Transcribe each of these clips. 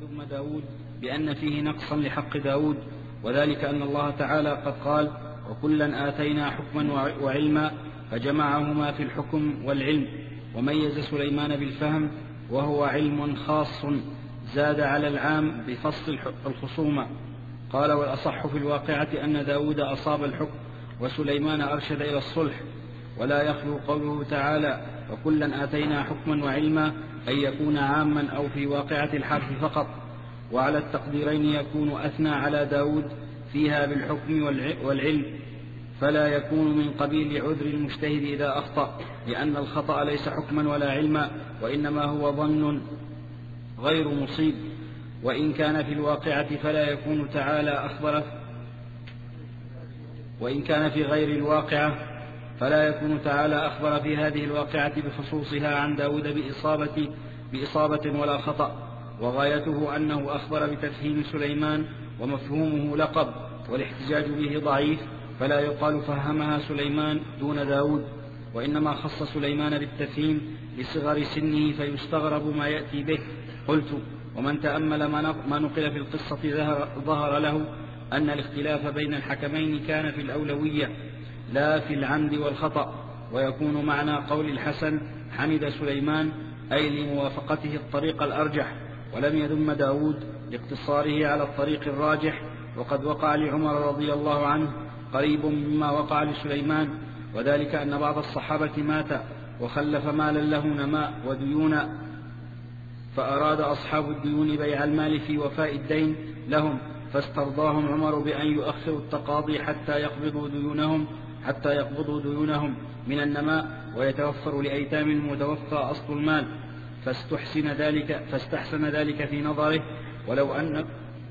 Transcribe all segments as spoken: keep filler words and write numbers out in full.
يذم داود بأن فيه نقصا لحق داود، وذلك أن الله تعالى قد قال: وكلا آتينا حكما وعلما، فجمعهما في الحكم والعلم، وميز سليمان بالفهم وهو علم خاص زاد على العام بفصل الخصومة. قال: والأصح في الواقعة أن داود أصاب الحكم وسليمان أرشد إلى الصلح، ولا يخلو قوله تعالى: وكلا آتينا حكما وعلما أن يكون عاما أو في واقعة الحرف فقط، وعلى التقديرين يكون أثنى على داود فيها بالحكم والعلم، فلا يكون من قبيل عذر المجتهد إذا أخطأ، لأن الخطأ ليس حكما ولا علما، وإنما هو ظن غير مصيب. وإن كان في الواقعة فلا يكون تعالى أخبر وإن كان في غير الواقعة فلا يكون تعالى أخبر في هذه الواقعة بخصوصها عن داود بإصابة, بإصابة ولا خطأ، وغايته أنه أخبر بتفهيم سليمان ومفهومه لقب، والاحتجاج به ضعيف، فلا يقال فهمها سليمان دون داود، وإنما خص سليمان بالتفهيم لصغر سنه فيستغرب ما يأتي به. قلت: ومن تأمل ما نقل في القصة ظهر له أن الاختلاف بين الحكمين كان في الأولوية لا في العمد والخطأ، ويكون معنى قول الحسن: حمد سليمان، أي لموافقته الطريق الأرجح، ولم يذم داود لاقتصاره على الطريق الراجح. وقد وقع لعمر رضي الله عنه قريب مما وقع لسليمان، وذلك أن بعض الصحابة مات وخلف مالا له نماء وديونا، فأراد أصحاب الديون بيع المال في وفاء الدين لهم، فاسترضاهم عمر بأن يؤخروا التقاضي حتى يقبضوا ديونهم حتى يقبضوا ديونهم من النماء، ويتوفر لأيتام المتوفى أصل المال، فاستحسن ذلك فاستحسن ذلك في نظره، ولو أن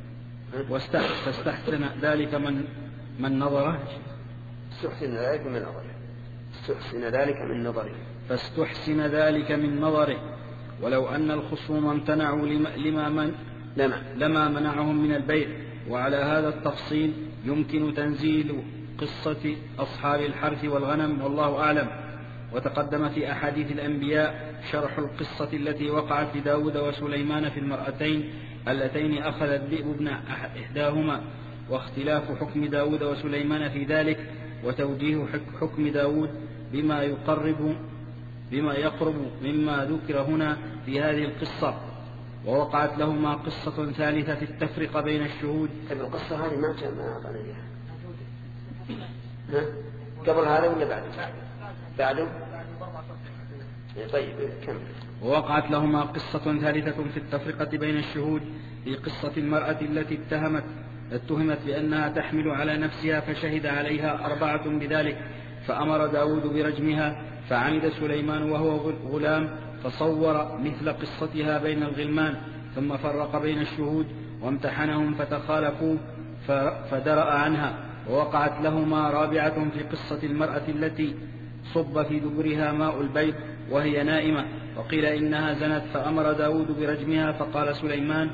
فاستحسن ذلك من من نظره استحسن ذلك من نظره استحسن ذلك من نظره فاستحسن ذلك من نظره ولو أن الخصوم امتنعوا لما, من لما, لما منعهم من البيع. وعلى هذا التفصيل يمكن تنزيل قصة أصحاب الحرث والغنم، والله أعلم. وتقدم في أحاديث الأنبياء شرح القصة التي وقعت لداود وسليمان في المرأتين اللتين أخذ الذئب ابن إحداهما، واختلاف حكم داود وسليمان في ذلك، وتوجيه حكم داود بما يقرب بما يقرب مما ذكر هنا في هذه القصة. ووقعت لهما قصة ثالثة في التفرقة بين الشهود. طيب القصة هذه ما ما أعطانا إياها قبل هذا ولا بعد؟ بعده. طيب كم. ووقعت لهما قصة ثالثة في التفرقة بين الشهود في قصة المرأة التي اتهمت اتهمت بأنها تحمل على نفسها، فشهد عليها أربعة بذلك، فأمر داود برجمها، فعمد سليمان وهو غلام فصور مثل قصتها بين الغلمان، ثم فرق بين الشهود وامتحنهم فتخالفوا فدرأ عنها. ووقعت لهما رابعة في قصة المرأة التي صب في دبرها ماء البيض وهي نائمة، وقيل إنها زنت، فأمر داود برجمها، فقال سليمان: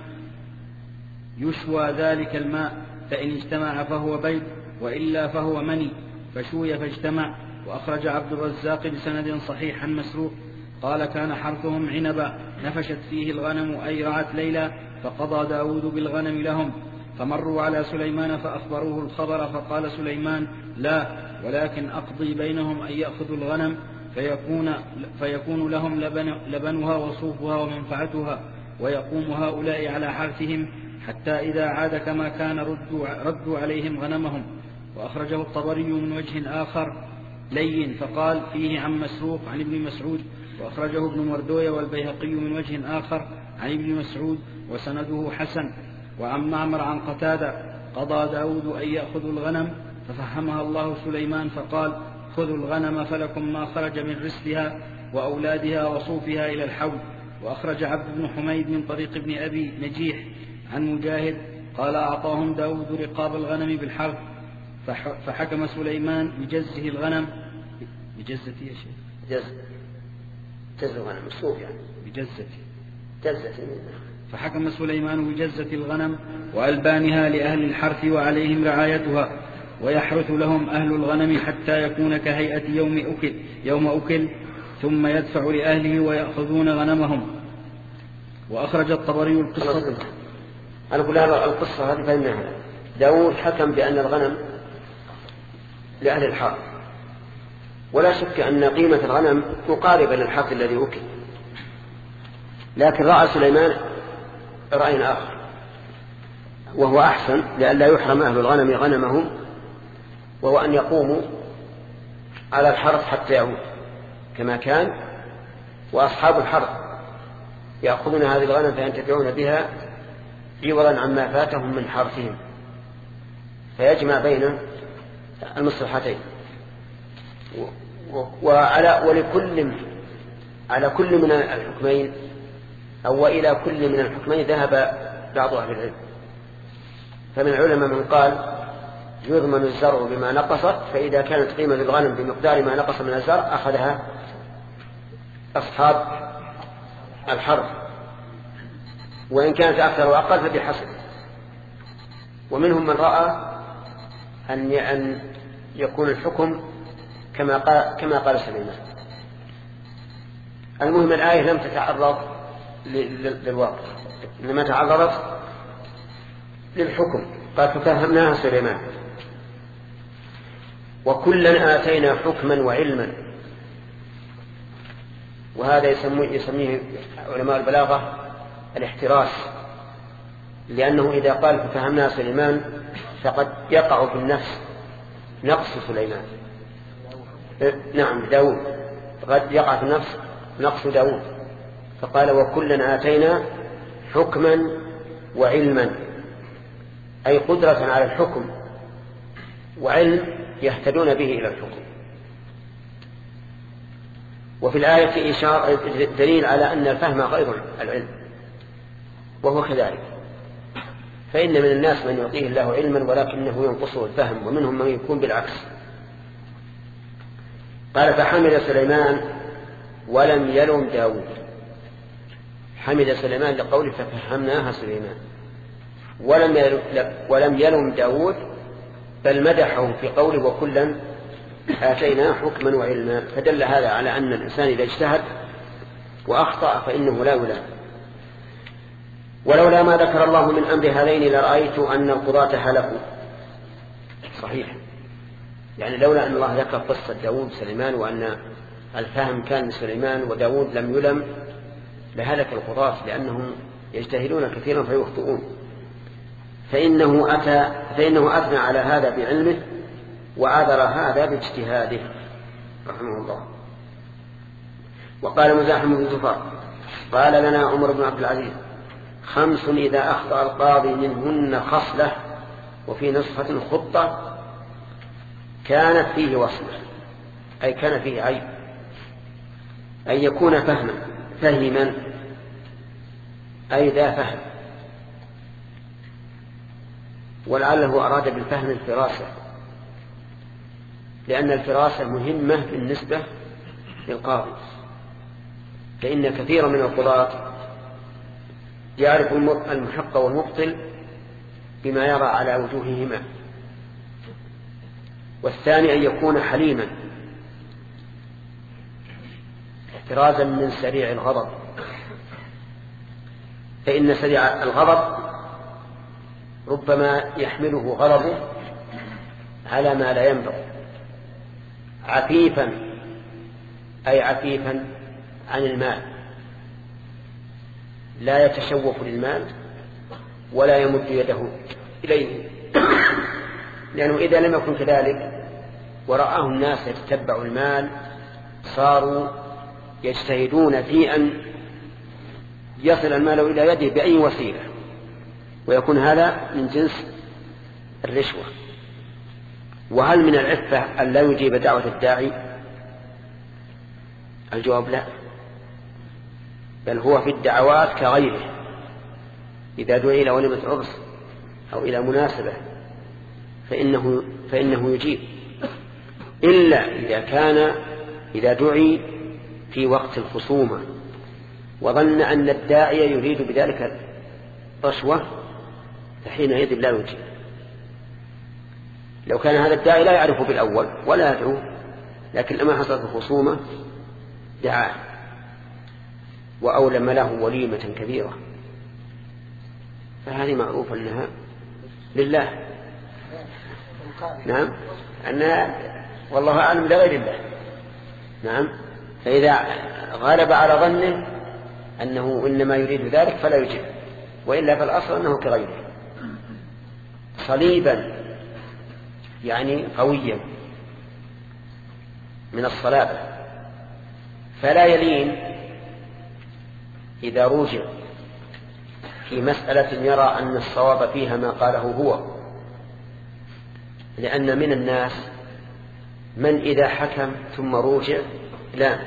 يشوى ذلك الماء، فإن اجتمع فهو بيض، وإلا فهو مني، فشوي فاجتمع. وأخرج عبد الرزاق بسند صحيح عن مسروق قال: كان حرثهم عنبا نفشت فيه الغنم أي رعت ليلا، فقضى داود بالغنم لهم، فمروا على سليمان فأخبروه الخبر، فقال سليمان: لا، ولكن أقضي بينهم أن يأخذوا الغنم فيكون, فيكون لهم لبن لبنها وصوفها ومنفعتها، ويقوم هؤلاء على حرثهم حتى إذا عاد كما كان ردوا, ردوا عليهم غنمهم. وأخرجه الطبري من وجه آخر لين فقال فيه عن مسروق عن ابن مسعود، وأخرجه ابن مردوية والبيهقي من وجه آخر عن ابن مسعود وسنده حسن. وعن معمر عن قتادة: قضى داود أن يأخذوا الغنم، ففهمها الله سليمان فقال: خذوا الغنم فلكم ما خرج من رسلها وأولادها وصوفها إلى الحول. وأخرج عبد بن حميد من طريق ابن أبي نجيح عن مجاهد قال: أعطاهم داود رقاب الغنم بالحرث، فحكم سليمان بجزه الغنم بجزة يا شيخ جز جز الغنم الصوف يعني بجزة جزة فحكم سليمان بجزة الغنم وألبانها لأهل الحرث وعليهم رعايتها، ويحرث لهم أهل الغنم حتى يكون كهيئة يوم أكل, يوم أكل ثم يدفع لأهله ويأخذون غنمهم. وأخرج الطبري القصة أنا أقول هذا القصة هذه فإنها داود حكم بأن الغنم لأهل الحرث، ولا شك أن قيمة الغنم مقاربة للحرث الذي أكل، لكن رأى سليمان رأي آخر وهو أحسن لئلا يحرم أهل الغنم غنمهم، وهو أن يقوموا على الحرث حتى يعود كما كان، وأصحاب الحرث يأخذون هذه الغنم فينتفعون بها عوضا عما فاتهم من حرثهم، فيجمع بين المصلحتين. وعلى ولكل على كل من الحكمين أو إلى كل من الحكمين ذهب بعض أهل العلم، فمن العلماء من قال يضمن الزرع بما نقصت، فإذا كانت قيمة الغنم بمقدار ما نقص من الزرع أخذها أصحاب الحرث، وإن كانت أكثر وأقل فبحسب. ومنهم من رأى أن يكون الحكم كما قال, كما قال سليمان. المهم الآية لم تتعرض للواقع، إنما تعرضت للحكم، قال ففهمناها سليمان وكلا آتينا حكما وعلما. وهذا يسميه علماء البلاغة الاحتراس، لأنه إذا قال ففهمناها سليمان فقد يقع في النفس نقص سليمان، نعم داود، قد يقع في النفس نقص داود، فقال وكلا آتينا حكما وعلما، أي قدرة على الحكم وعلم يهتدون به إلى الحكم. وفي الآية إشارة دليل على أن الفهم غير العلم، وهو كذلك، فإن من الناس من يعطيه الله علما ولكنه ينقصه الفهم، ومنهم من يكون بالعكس. قال فحمد سليمان ولم يلم داود، حمد سليمان لقوله ففهمناها سليمان، ولم يلم, ولم يلم داود، بل مدحه في قوله وكلا آتينا حكما وعلما، فدل هذا على أن الإنسان إذا اجتهد وأخطأ فإنه لا يلام. ولولا ما ذكر الله من أمر هذين لرأيت أن القضاة هلكوا. صحيح، يعني لولا أن الله ذكر قصة داود سليمان وأن الفهم كان من سليمان وداود لم يلم لهلك القضاة، لأنهم يجتهدون كثيرا فيخطئون، فإنه, أتى فإنه أثنى على هذا بعلمه وعذر هذا باجتهاده رحمه الله. وقال مزاحم بن زفر قال لنا عمر بن عبد العزيز خمس إذا أخطأ القاضي منهن خصلة وفي نسخة خطة كانت فيه وصلة، أي كان فيه عيب، أن يكون فهما فهما أي ذا فهم، ولعله أراد بالفهم الفراسة، لأن الفراسة مهمة بالنسبة للقاضي، فإن كثيرا من القضاة يعرف المحق والمبطل بما يرى على وجوههما. والثاني أن يكون حليما احترازا من سريع الغضب، فإن سريع الغضب ربما يحمله غضبه على ما لا ينبغي. عفيفا أي عفيفا عن المال، لا يتشوف للمال ولا يمد يده إليه، لأنه إذا لم يكن كذلك ورآه الناس يتتبعوا المال صاروا يجتهدون في أن يصل المال إلى يده بأي وسيلة، ويكون هذا من جنس الرشوة. وهل من العفة أن لا يجيب دعوة الداعي؟ الجواب لا، بل هو في الدعوات كغيره، إذا دعي إلى وليمة عرس أو إلى مناسبة فإنه, فإنه يجيب، إلا إذا كان إذا دعي في وقت الخصومة وظن أن الداعي يريد بذلك رشوة فحينئذ لا يجيب. لو كان هذا الداعي لا يعرفه بالأول ولا يدعو، لكن لما حصلت الخصومة دعاه وأولم له وليمة كبيرة، فهذه معروف أنها لله. نعم، أنها والله أعلم لغير الله. نعم، فإذا غلب على ظنه أنه إنما يريد ذلك فلا يجب، وإلا فالأصل أنه كغيره. صليبا يعني قويا من الصلابة، فلا يلين إذا روجع في مسألة يرى أن الصواب فيها ما قاله هو، لأن من الناس من إذا حكم ثم روجع لا،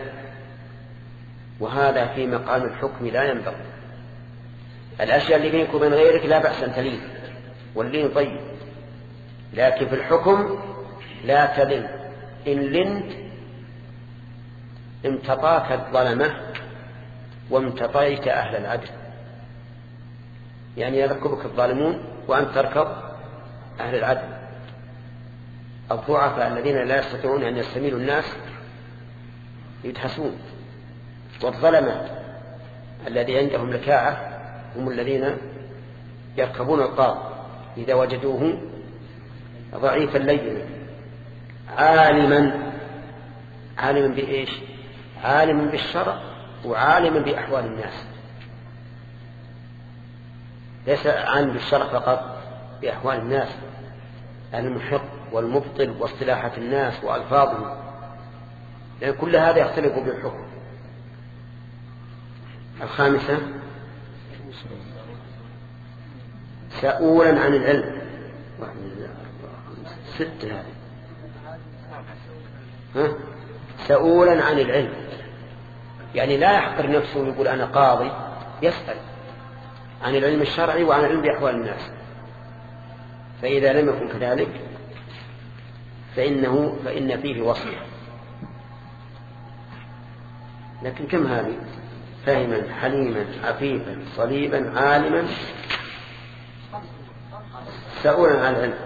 وهذا في مقام الحكم لا ينبغي. الأشياء اللي بينك وبين غيرك لا بأس أن تلين، واللين طيب، لكن في الحكم لا تلن. إن لنت امتطاك الظلمة وامتطيت أهل العدل، يعني يركبك الظالمون وأنت تركب أهل العدل، الضعفاء الذين لا يستطيعون أن يستميلوا الناس يدحسون، والظلمة الذي عندهم لكاعة هم الذين يركبون القاضي إذا وجدوه ضعيفا لينا. عالما عالما بإيش؟ عالما بالشرع وعالما بأحوال الناس، ليس عالم بالشرع فقط، بأحوال الناس، المحق والمبطل واصطلاحات الناس وألفاظهم، لأن كل هذا يختلف بالحكم. الخامسة سؤولا عن العلم. ستة هذه ها؟ سؤولا عن العلم، يعني لا يحقر نفسه ويقول أنا قاضي، يسأل عن العلم الشرعي وعن العلم بأحوال الناس. فإذا لم يكن كذلك فإنه فإن فيه وصية. لكن كم هذه؟ فاهما حليما عفيفا صليبا عالما سؤولا عن العلم.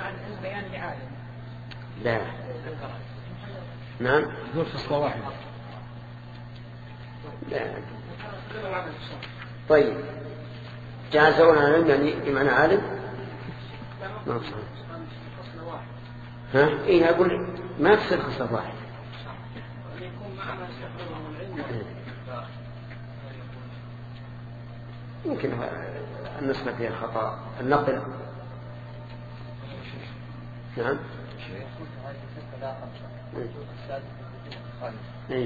لا، نعم، دول خصلة واحدة. لا. طيب، جاء سؤولا عن العلم يعني بمعنى عالم؟ ما صح. ها؟ إيه أقول ما تصير خصلة واحدة. يمكن النسبة فيها خطأ النقل. نعم. إيه؟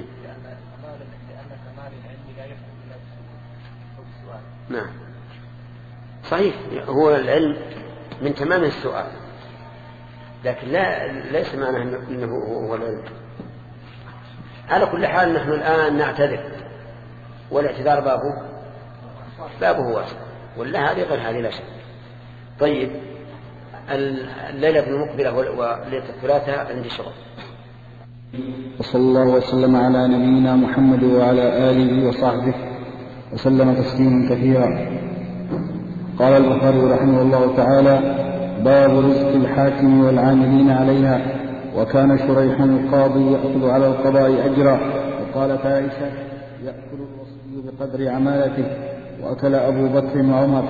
نعم صحيح، هو العلم من تمام السؤال، لكن لا ليس معنى أنه هو العلم. على كل حال نحن الآن نعتذر، والاعتذار بابه بابه واسع، ولا هذه غير هذه لا شك. طيب، الليلة المقبلة وليلة الثلاثاء عندي شغل. وصلى الله وسلم على نبينا محمد وعلى آله وصحبه وسلم تسليما كثيرا. قال البخاري رحمه الله تعالى: باب رزق الحاكم والعاملين عليها. وكان شريح القاضي يأخذ على القضاء أجرا. وقالت عائشة: يأكل الوصي بقدر عمالته، وأكل أبو بكر وعمر.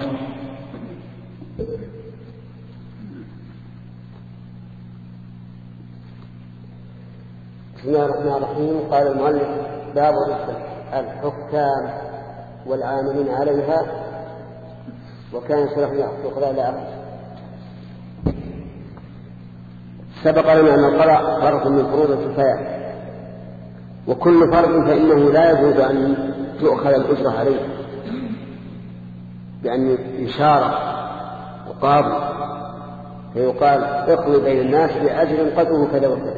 بسم الله الرحمن الرحيم. قال المؤلف: باب رزق الحكام والعاملين عليها. وكان شريح يأخذ القضاء لا أخذ. سبق لنا أن القضاء فرض من فروض الكفاية، وكل فرض فإنه لا يجوز أن تؤخذ الأجرة عليه بأن يشارك وقاضي فيقال اقضي بين الناس بأجر قدره كذا وكذا.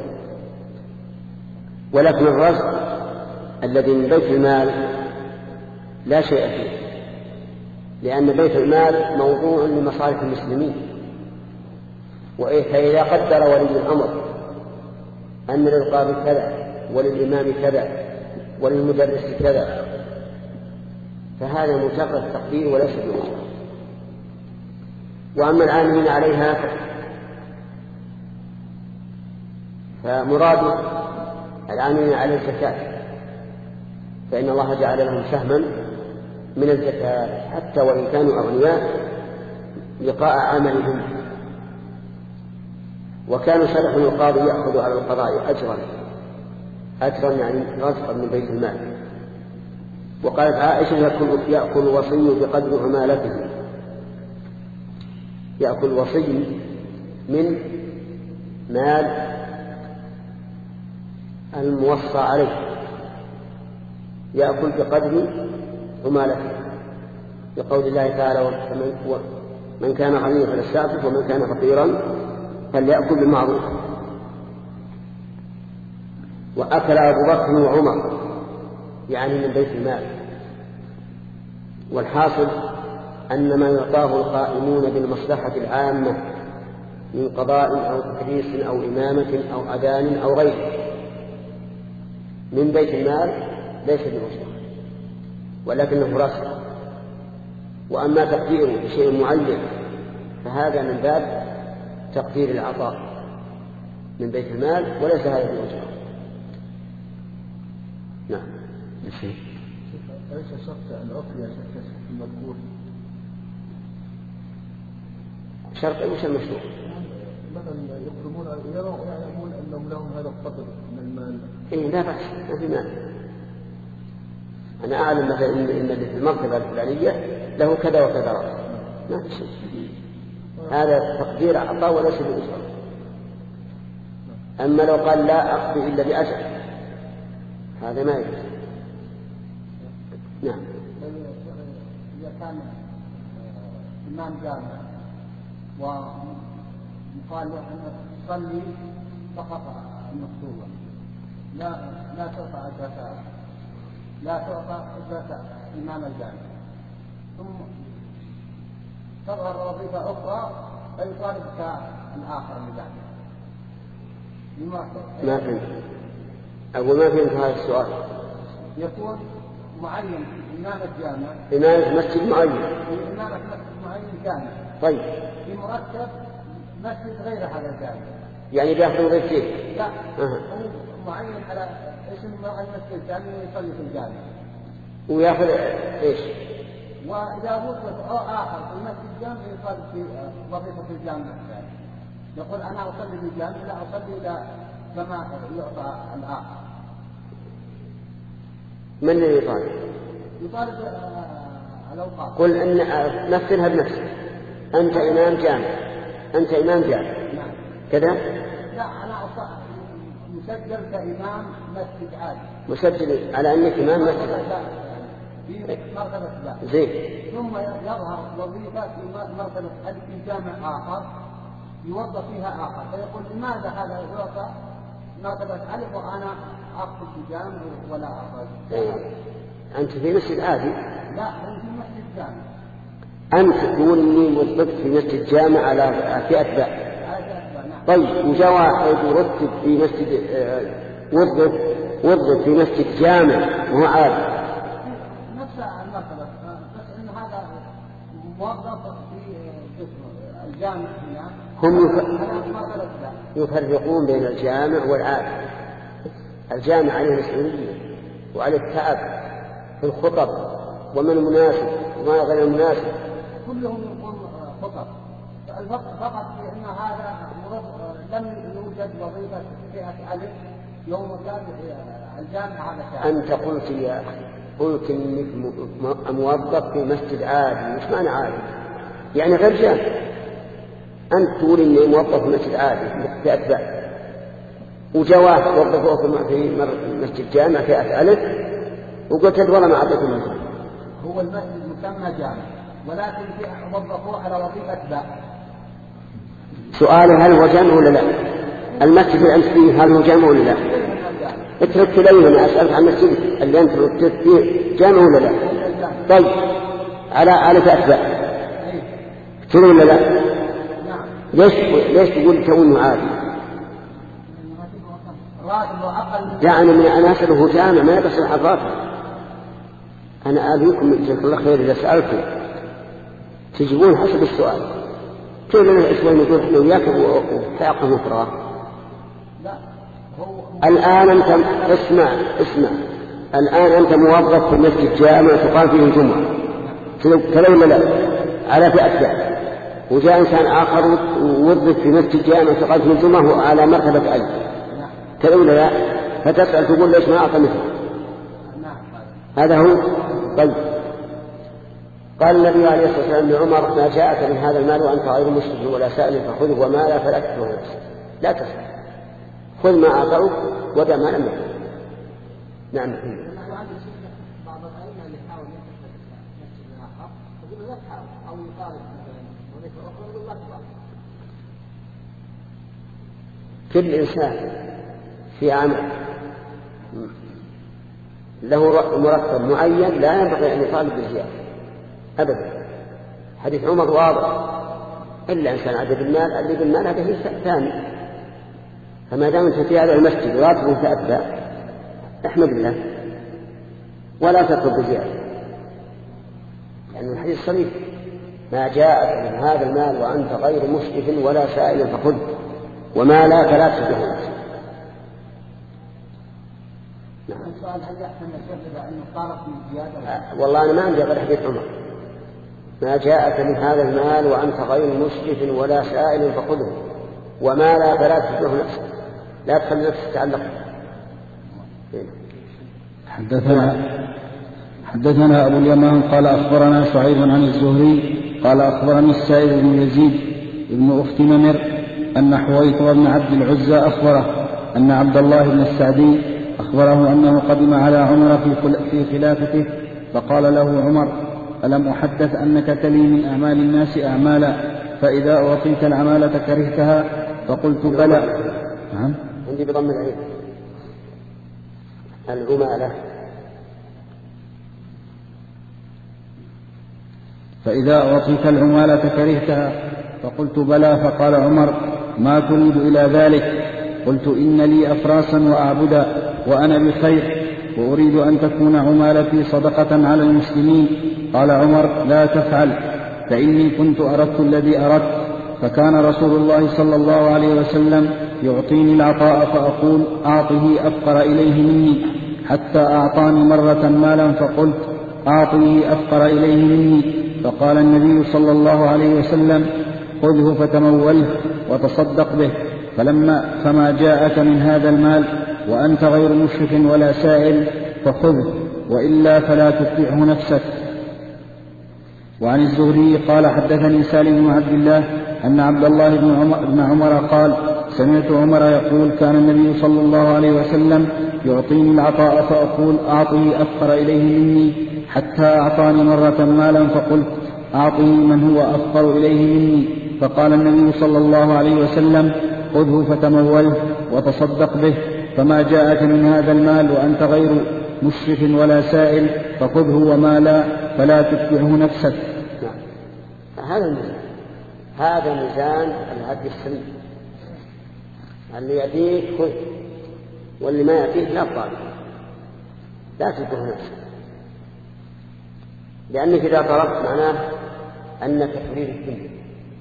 ولكن الرزق الذي من بيت المال لا شيء فيه، لأن بيت المال موضوع لمصالح المسلمين. فإذا قدر ولي الأمر أن للقاضي كذا وللإمام كذا وللمدرس كذا فهذا مجرد تقدير وليس بأجرة. وأما العاملين عليها فمراد العاملين على الزكاة، فإن الله جعل لهم سهما من الزكاة حتى وإن كانوا أغنياء لقاء عملهم. وكان شرح القاضي يأخذ على القضاء أجرا أجرا يعني رزقا من بيت المال. وقالت عائشة يأكل, يأكل الوصي بقدر عمالته، يأكل الوصي من مال الموصى عليه، يأكل بقدر عمالته، بقول الله تعالى من كان غنيا فليستعفف ومن كان فقيرا فليأكل بالمعروف. وأكل أبو بكر وعمر يعني من بيت المال. والحاصل أن ما يعطاه القائمون بالمصلحة العامة من قضاء أو تكريس أو إمامة أو أذان أو غيره من بيت المال ليس بأجرة ولكنه رزق. وأما تقديره بشيء معين فهذا من باب تقدير العطاء من بيت المال وليس هذا بأجرة. نعم. ليس شرط العطية شرط المذكور، شرط وش المشروع؟ مثلا يقربون يرون ويعلمون أنهم لهم هذا القدر من المال. إيه لا بأس، ما في مال. أنا أعلم مثلا إن المرتبة الفلانية له كذا وكذا رأس، ما في شيء. هذا تقدير عطاء وليس بأجرة. أما لو قال لا أقضي إلا بأجر هذا ما يجوز. نعم. إذا كان إمام جامع وقال له أن تصلي فقط المكتوبة لا لا تعطى أجرة لا تعطى أجرة إمام الجامع، ثم تظهر وظيفة أخرى فيطالب كالآخر الجامع. ما فهمت. أقول ما فهمت هذا السؤال. يكون معين إمام الجامع إمام مسجد معين إمام مسجد معين جامع طيب في مرتب مسجد غير هذا الجامع يعني بيأخذ وظيفتين. لا أه. معين على اسم المسجد الجامع يصلي في الجامع ويأخذ إيش؟ وإذا وظف آخر في المسجد الجامع يصلي في وظيفة الجامع الثاني، يقول أنا أصلي في الجامع لا أصلي إلى كما يعطى الآخر. من الذي يطالب؟ يطالب الأوقاف. قل أن مثلها بنفسك، أنت إمام جامع، أنت إمام جامع نعم. كذا؟ لا أنا مسجل كإمام مسجد عادي. مسجل على أنك إمام مسجد في مرتبة لا. زين. ثم يظهر وظيفة في مرتبة ألف في جامع آخر يوظف فيها آخر، فيقول لماذا هذا يعطى مرتبة ألف وأنا أخذ في جامع ولا أخذ؟ إيه. أنت في مسجد عادي؟ لا أنا في مسجد جامع. أنت تقول إني وظفت في مسجد جامع على في أتباع. نعم. طيب وجاء واحد ورتب في مسجد آه وظف وظف في مسجد جامع وهو عادي. نفس المرتبة بس إن هذا موظف في الجامع هنا. هم يفرقون بين الجامع والعادي. الجامع عليه مسؤولية وعليه التعب في الخطب ومن المناسب وما غير المناسب كلهم يقول خطب. الفرق فقط في أن هذا لم يوجد وظيفة فئة ألف يوم كان الجامع هذا كان. أنت قلت يا أخي قلت إنك موظف في مسجد عادي. مش معنى عادي يعني غير جامع. أنت تقول إني موظف في مسجد عادي في أتباع وجواه وظفوه في مسجد جامع في ألف وقلت والله ما أعطيك المثال. هو المسجد مسمى جامع ولكن وظفوه على وظيفة أتباع. سؤالي هل هو جامع ولا لا؟ المسجد اللي أنت فيه هل هو جامع ولا لا؟ اترك لي أنا أسألك عن المسجد اللي أنت رتبت فيه جامع ولا لا؟ طيب على على أتباع كذا ولا لا؟ ليش ليش تقول كونه عادي؟ يعني من أنا أسأله جامع ما يقصر حضراته. أنا آليكم جزاك الله خير إذا سألتم تجيبون حسب السؤال. كيف لنا الإسلام يقول إحنا وياك وتعقم فراغ. الآن أنت اسمع اسمع الآن أنت موظف في مسجد جامع تقام فيه الجمعة كذا ولا لا؟ على فئة وجاء إنسان آخر ووظف في مسجد جامع فقال في الجمعة على مرتبة ألف تقول لا، فتسأل تقول ليش ما أعطى مثله. هذا هو. طيب قال النبي عليه الصلاة والسلام لعمر: ما جاءك من هذا المال وأنت غير مسلم ولا سائل فخذه، وما لا فلا تكره نفسك، لا تسأل، خذ ما أعطوك ودع ما لم يكن. نعم. بعض الأئمة اللي يحاول يفتح مسجد آخر يقول لا تحاول، أو يطالب مثلا وظيفة أخرى يقول لا تحاول. كل إنسان في عمل له مرتب معين لا ينبغي أن يطالب بالزيادة أبدا. حديث عمر واضح: إلا إنسان عدد المال اللي بالمال هذا هي ثاني. فما دام أنت في هذا المسجد راتب تأتى احمد الله ولا تطلب بزيادة، لأن يعني الحديث صريح: ما جاءك من هذا المال وأنت غير مسرف ولا سائل فخذ، وما لا فلا تشبه نفسك. السؤال: هل يحسن الشيخ أن يطالب بالزيادة؟ والله أنا ما عندي غير حديث عمر: ما جاءك من هذا المال وأنت غير مسرف ولا سائل فخذه، وما لا فلا تشبه نفسك، لا تخلي نفسك تتعلق. حدثنا حدثنا أبو اليمان قال أخبرنا شعيب عن الزهري قال أخبرني السائب بن يزيد بن أخت نمر أن حويطر بن عبد العزى أخبره أن عبد الله بن السعدي أخبره أنه قدم على عمر في خلافته، فقال له عمر: ألم أحدث أنك تلي من أعمال الناس أعمالا فإذا أعطيت العمالة كرهتها؟ فقلت: بلى. نعم. عندي بضم العين العمالة. فإذا أعطيت العمالة كرهتها؟ فقلت: بلى. فقال عمر: ما تريد إلى ذلك؟ قلت: إن لي أفراسا وأعبدا وأنا بخير، وأريد أن تكون عمالتي صدقة على المسلمين. قال عمر: لا تفعل، فإني كنت أردت الذي أردت، فكان رسول الله صلى الله عليه وسلم يعطيني العطاء فأقول: أعطه أفقر إليه مني، حتى أعطاني مرة مالا فقلت: أعطه أفقر إليه مني، فقال النبي صلى الله عليه وسلم: خذه فتموله وتصدق به، فلما فما جاءك من هذا المال وأنت غير مشرف ولا سائل فخذه، وإلا فلا تتبعه نفسك. وعن الزهري قال: حدثني سالم بن عبد الله أن عبد الله بن عمر, بن عمر قال: سمعت عمر يقول: كان النبي صلى الله عليه وسلم يعطيني العطاء فأقول: أعطه أفقر إليه مني، حتى أعطاني مرة مالا فقلت: أعطه من هو أفقر إليه مني، فقال النبي صلى الله عليه وسلم: خذه فتموله وتصدق به، فما جاءك من هذا المال وأنت غير مشرف ولا سائل فخذه، وما لا فلا تتبعه نفسك. هذا الميزان، هذا ميزان الهدي السليم، اللي يأتيك خذ، واللي ما يأتيك لا تطالب، لا تتبعه نفسك، لأنك إذا طلبت معناه أنك تريد الدنيا،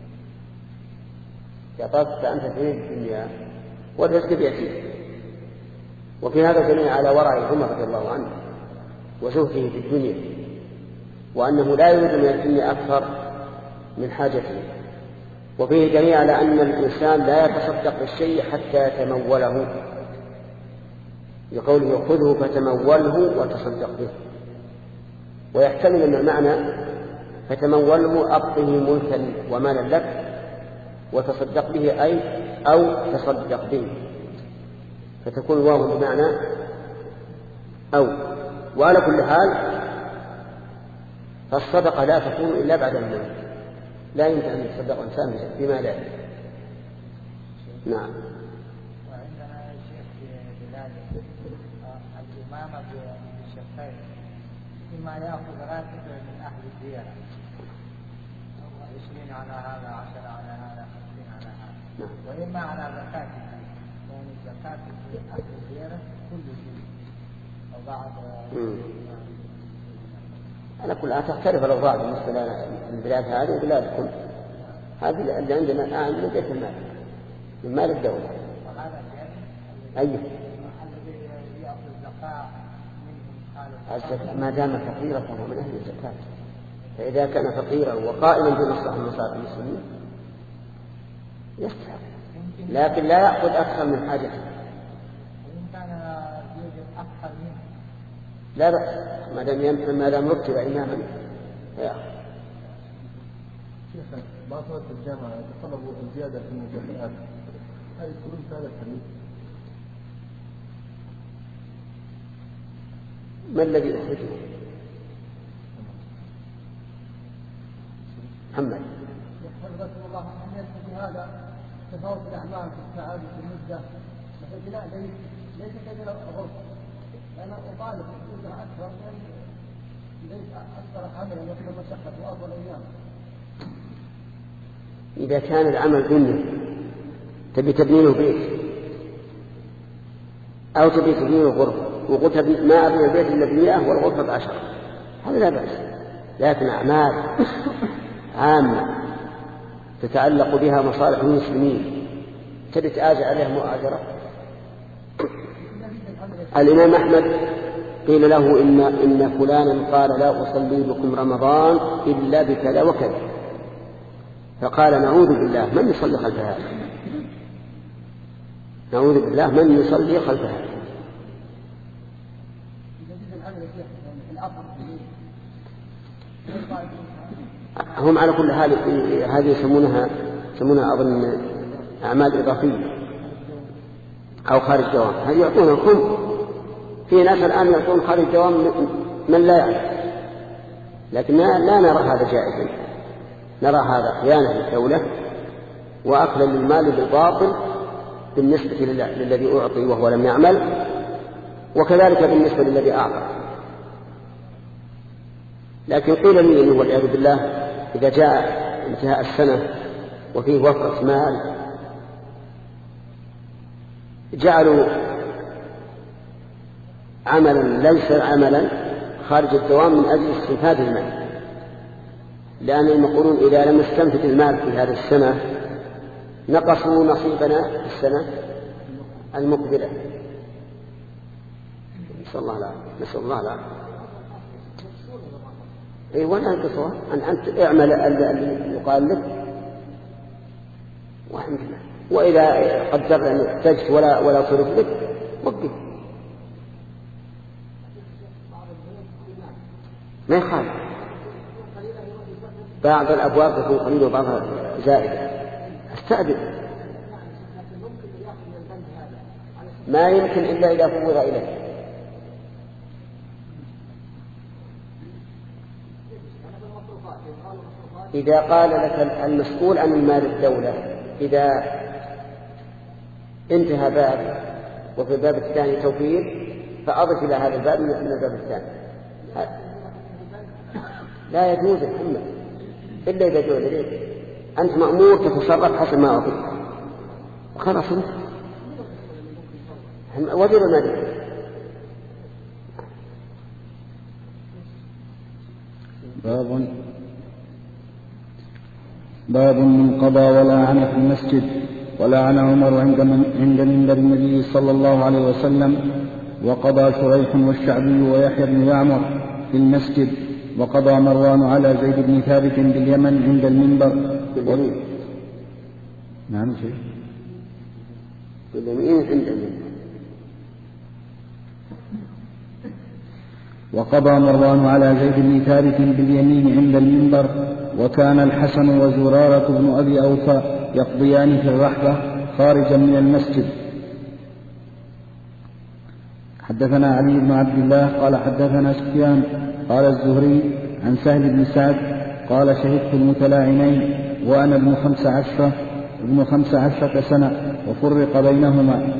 إذا طلبت أنت تريد الدنيا والرزق بيأتيك. وفي هذا دليل على ورع عمر رضي الله عنه وزهده في الدنيا، وأنه لا يريد من الدنيا أكثر من حاجته. وفيه دليل على أن الإنسان لا يتصدق بالشيء حتى يتموله، لقوله: خذه فتموله وتصدق به. ويحتمل أن المعنى فتموله أعطه ملكا ومالا لك، وتصدق به أي أو تصدق به، فتكون واو بمعنى أو. وعلى كل حال فالصدقة لا تكون إلا بعد الموت، لا يمكن أن يتصدق إنسان بما لا. نعم. وعندنا يا شيخ في بلاد الإمامة بالشقين، إما يأخذ راتب من أهل الديانة عشرين على هذا، عشرة على هذا، خمسين على هذا، وإما على زكاة، يعني زكاة أهل الديانة كل شيء وبعض. على كل حال تختلف الأوضاع بالنسبة للبلاد هذه وبلادكم. هذه اللي عندنا الآن من بيت المال، من مال الدولة. أيه؟ الزكاة ما دام فقيرا فهو من أهل الزكاة، فإذا كان فقيرا وقائما بمصلحة مصالح المسلمين يستحق، لكن لا يأخذ أكثر من حاجته. وإن كان يوجد أكثر منه لا بأس، ما دام ما دام رتب إماما يأخذ. شيخ بعض طلبة الجامعة طلبوا الزيادة في المكافآت، هل يدخلون في هذا الحديث؟ ما الذي أخرجه؟ محمد. رسول الله أن يثبت هذا تفاوت الأعمال في السعادة في المدة، مثل لا ليس كذا غرف، أنا أطالب أن أكثر ليس أكثر عملا مثل المشقة وأفضل أيام. إذا كان العمل دنيا تبي تبنيه بيت أو تبي تبنيه غرفة وقلت ما أبني البيت إلا بمئة والغرفة بعشرة، هذا لا بأس. لكن أعمال عامة تتعلق بها مصالح المسلمين تبي تآجر عليها مؤاجرة. الإمام أحمد قيل له إن, إن فلانا قال لا أصلي بكم رمضان إلا بكذا وكذا، فقال نعوذ بالله من يصلي خلف هذا، نعوذ بالله من يصلي خلف هذا. هم على كل حال هذه يسمونها يسمونها أظن أعمال إضافية أو خارج دوام، هذه يعطون الخم. في ناس الآن يعطون خارج دوام من لا يعرف، لكن لا نرى هذا جائزا، نرى هذا خيانة للدولة وأكلا للمال بالباطل بالنسبة للذي أعطي وهو لم يعمل، وكذلك بالنسبة للذي أعطى. لكن قيل لي إنه والعياذ بالله إذا جاء انتهاء السنة وفيه وفرة مال جعلوا عملا ليس عملا خارج الدوام من أجل استنفاد المال، لأنهم يقولون إذا لم نستنفد المال في هذه السنة نقصوا نصيبنا في السنة المقبلة. نسأل الله العافية، نسأل الله العافية. اي ولا انقصها، ان انت اعمل اللي يقال لك والحمد لله، واذا قدر ان احتجت ولا ولا صرف لك وقف ما يخالف. بعض الابواب تكون قليله وبعضها زائده، استأذن ما يمكن الا اذا فوض اليك. إذا قال لك المسؤول عن المال الدولة إذا انتهى باب وفي الباب الثاني توفير فأضف إلى هذا الباب من الباب الثاني، لا يجوز الحمل إلا إذا جوز إليك. أنت مأمور تتصرف حسب ما أعطيك وخلاص انت وزير المال. باب باب من قضى ولعن في المسجد. ولعن عمر عند عند منبر النبي صلى الله عليه وسلم، وقضى شريح والشعبي ويحيى بن يعمر في المسجد، وقضى مروان على زيد بن ثابت باليمن عند المنبر. باليمين نعم شيء باليمين عند المنبر. وقضى مروان على زيد بن ثابت باليمين عند المنبر. وكان الحسن وزرارة بن أبي أوفى يقضيان في الرحبة خارجا من المسجد. حدثنا علي بن عبد الله قال حدثنا سفيان قال الزهري عن سهل بن سعد قال شهدت المتلاعنين وأنا ابن خمس عشرة ابن خمس عشرة سنة وفرق بينهما.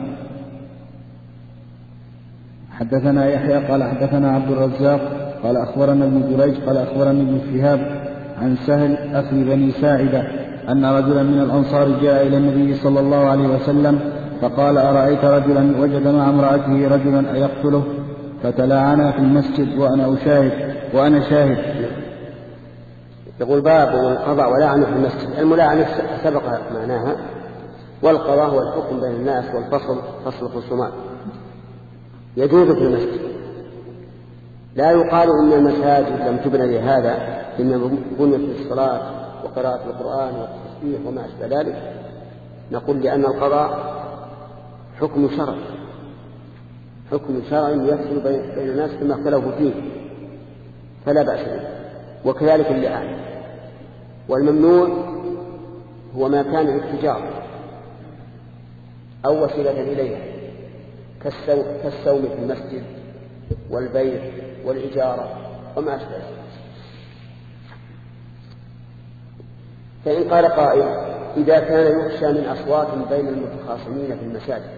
حدثنا يحيى قال حدثنا عبد الرزاق قال أخبرنا ابن جريج قال أخبرني ابن شهاب عن سهل أخي بني ساعدة أن رجلا من الأنصار جاء إلى النبي صلى الله عليه وسلم فقال أرأيت رجلا وجد مع امرأته رجلا أيقتله؟ فتلاعنا في المسجد وأنا أشاهد وأنا شاهد. يقول باب القضاء ولعن في المسجد. الملاعنة سبق معناها، والقضاء هو الحكم بين الناس والفصل فصل الخصومات، يجوز في المسجد. لا يقال إن المساجد لم تبنى لهذا، إنما بنيت للصلاة وقراءة القرآن والتسبيح وما أشبه ذلك، نقول لأن القضاء حكم شرعي، حكم شرعي يفصل بين الناس فيما اختلفوا فيه فلا بأس به. وكذلك اللعان. والممنوع هو ما كان للتجارة أو وسيلة إليها كالسوم في المسجد والبيع والإجارة وما أشبه. فإن قال قائل إذا كان يخشى من أصوات بين المتخاصمين في المساجد،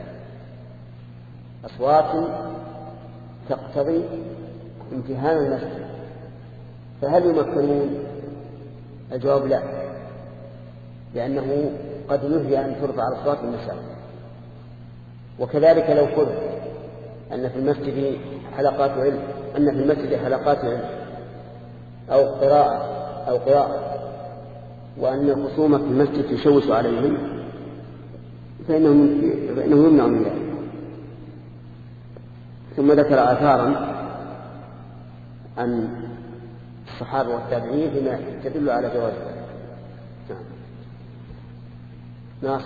أصوات تقتضي امتهان المسجد، فهل يمكنون؟ الجواب لا، لأنه قد نهي أن ترفع الأصوات في المساجد. وكذلك لو فرض أن في المسجد حلقات علم أن في المسجد حلقات علم أو قراءة أو قراءة وأن الخصومة في المسجد تشوش عليهم فإنه, فإنه يمنع من ذلك. ثم ذكر آثارا عن الصحابة والتابعين بما تدل على جواز ذلك. نعم. ناصر.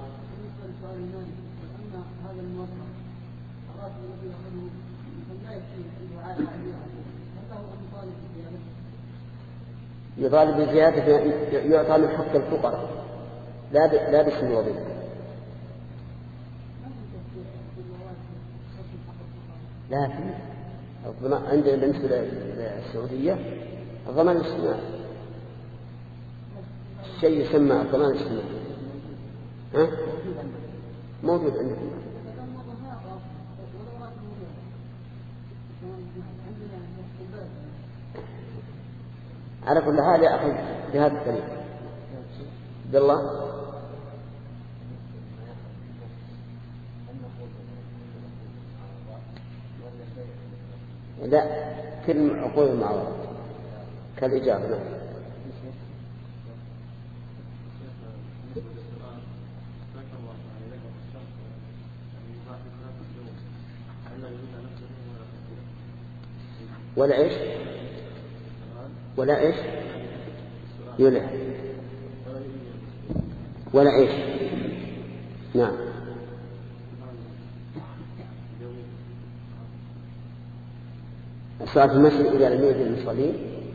يطالب بزيادة يعطى من حق الفقراء لا لا باسم الوظيفة. لا في عندنا بالنسبة للسعودية الضمان الاجتماعي، الشيء يسمى الضمان الاجتماعي. ها؟ موجود عندكم. على كل حال يأخذ بهذا الطريق. عبد الله. لا، كل عقود المعروض كالإجابة. لا. ولا إيش ولا إيش يلح ولا إيش. نعم. الصلاة في المسجد إذا لم يوجد المصلين.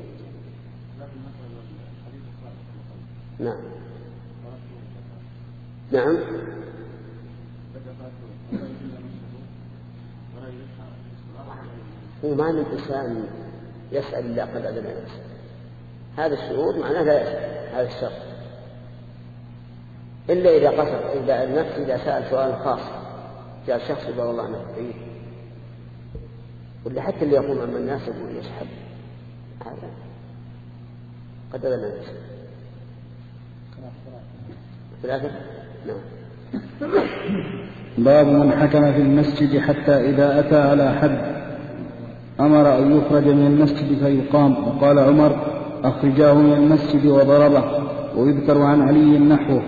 نعم نعم. وما من إنسان يسأل الله قد أذن نفسه، هذا الشعور معناه لا يسأل هذا الشرط، إلا إذا قصد إذا النفس إذا سأل سؤال خاص جاء شخص يقول والله أنا فقير، ولا حتى اللي يقوم أمام الناس يقول يسحب هذا قد أذن نفسه. ثلاثة. نعم. باب من حكم في المسجد حتى إذا أتى على حد أمر أن يخرج من المسجد فيقام. وقال عمر أخرجاه من المسجد وضربه. ويذكر عن علي نحوه.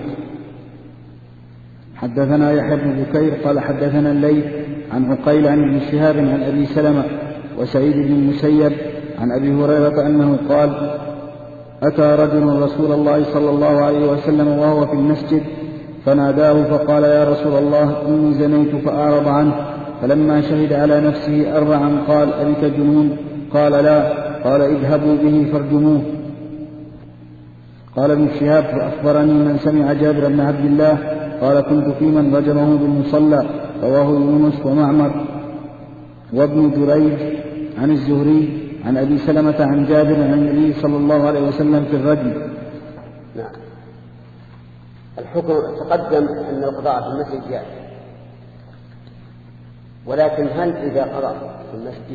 حدثنا يحيى بن بكير قال حدثنا الليث عن عقيل عن ابن شهاب عن أبي سلمة وسعيد بن المسيب عن أبي هريرة أنه قال أتى رجل رسول الله صلى الله عليه وسلم وهو في المسجد فناداه فقال يا رسول الله إني زنيت فأعرض عنه، فلما شهد على نفسه أربعا قال أبك جنون؟ قال لا. قال اذهبوا به فارجموه. قال ابن شهاب فأخبرني من سمع جابر بن عبد الله قال كنت في من رجمه بالمصلى. رواه يونس ومعمر وابن جريج عن الزهري عن أبي سلمة عن جابر عن النبي صلى الله عليه وسلم في الرجم. نعم. الحكم تقدم أن القضاء في المسجد جائز، ولكن هل إذا قضى في المسجد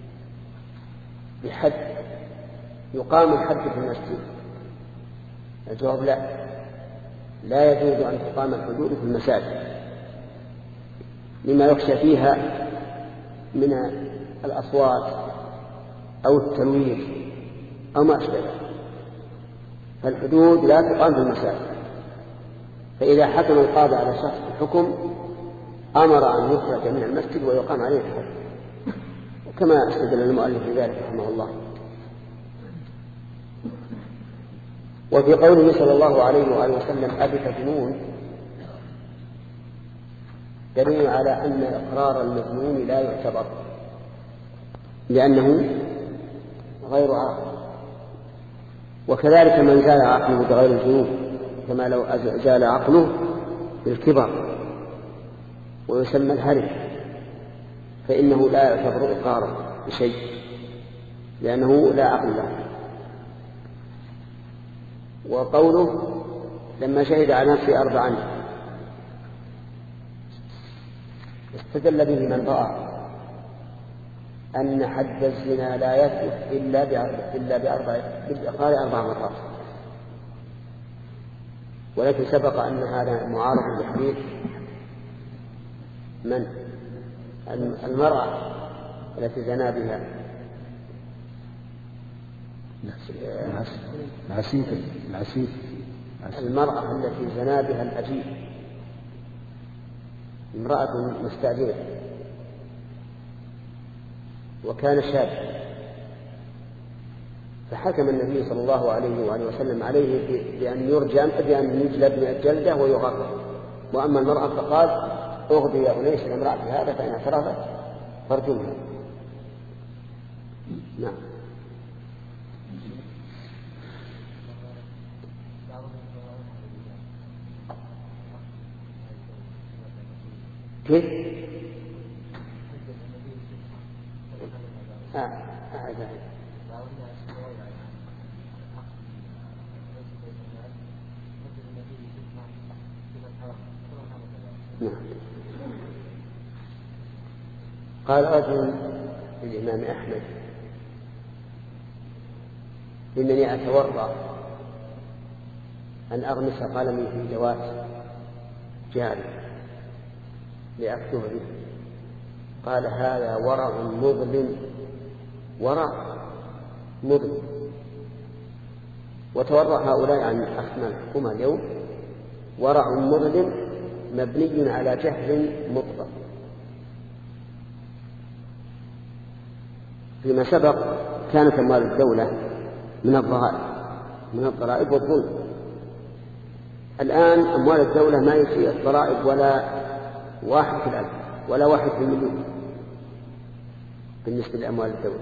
بحد يقام الحد في المسجد؟ الجواب لا، لا يجوز أن تقام الحدود في المساجد لما يخشى فيها من الأصوات أو التلويث أو ما أشبه. فالحدود لا تقام في المساجد، فإذا حكم القاضي على شخص الحكم أمر أن يخرج من المسجد ويقام عليه الحد، وكما استدل المؤلف بذلك رحمه الله. وفي قوله صلى الله عليه وآله وسلم أبك جنون دليل على أن إقرار المجنون لا يعتبر لأنه غير عاقل. وكذلك من زال عقله بغير الجنون كما لو زال عقله بالكبر ويسمى الهرم فإنه لا يعتبر إقرارا بشيء لأنه لا عقل له. وقوله لما شهد على نفسه أربعا استدل به من رأى أن حد الزنا لا يثبت إلا بأربع إلا بأربع بالإقرار أربع مرات. ولكن سبق أن هذا معارض بحديث من المرأة التي زنا بها العسيف العسيف المرأة التي زنا بها الأجير امرأة مستأجرة وكان شاب فحكم النبي صلى الله عليه وآله وسلم عليه بأن يرجم بأن يجلد من الجلدة ويغرق. وأما المرأة فقال أغضي أنيس الامرأة هذا فإن اعترفت فارجمها. نعم. كيف؟ آه. آه. نعم. قال رجل للإمام أحمد إنني أتورع أن أغمس قلمي في جوات جاري لأكتب به. قال هذا ورع مظلم ورع مظلم. وتورع هؤلاء عن أخمال الحكومة اليوم ورع مظلم مبني على جهل مطلق. فيما سبق كانت أموال الدولة من الضرائب من الضرائب والظلم. الآن أموال الدولة ما يسيء الضرائب ولا واحد في الألف ولا واحد في المليون بالنسبة لأموال الدولة.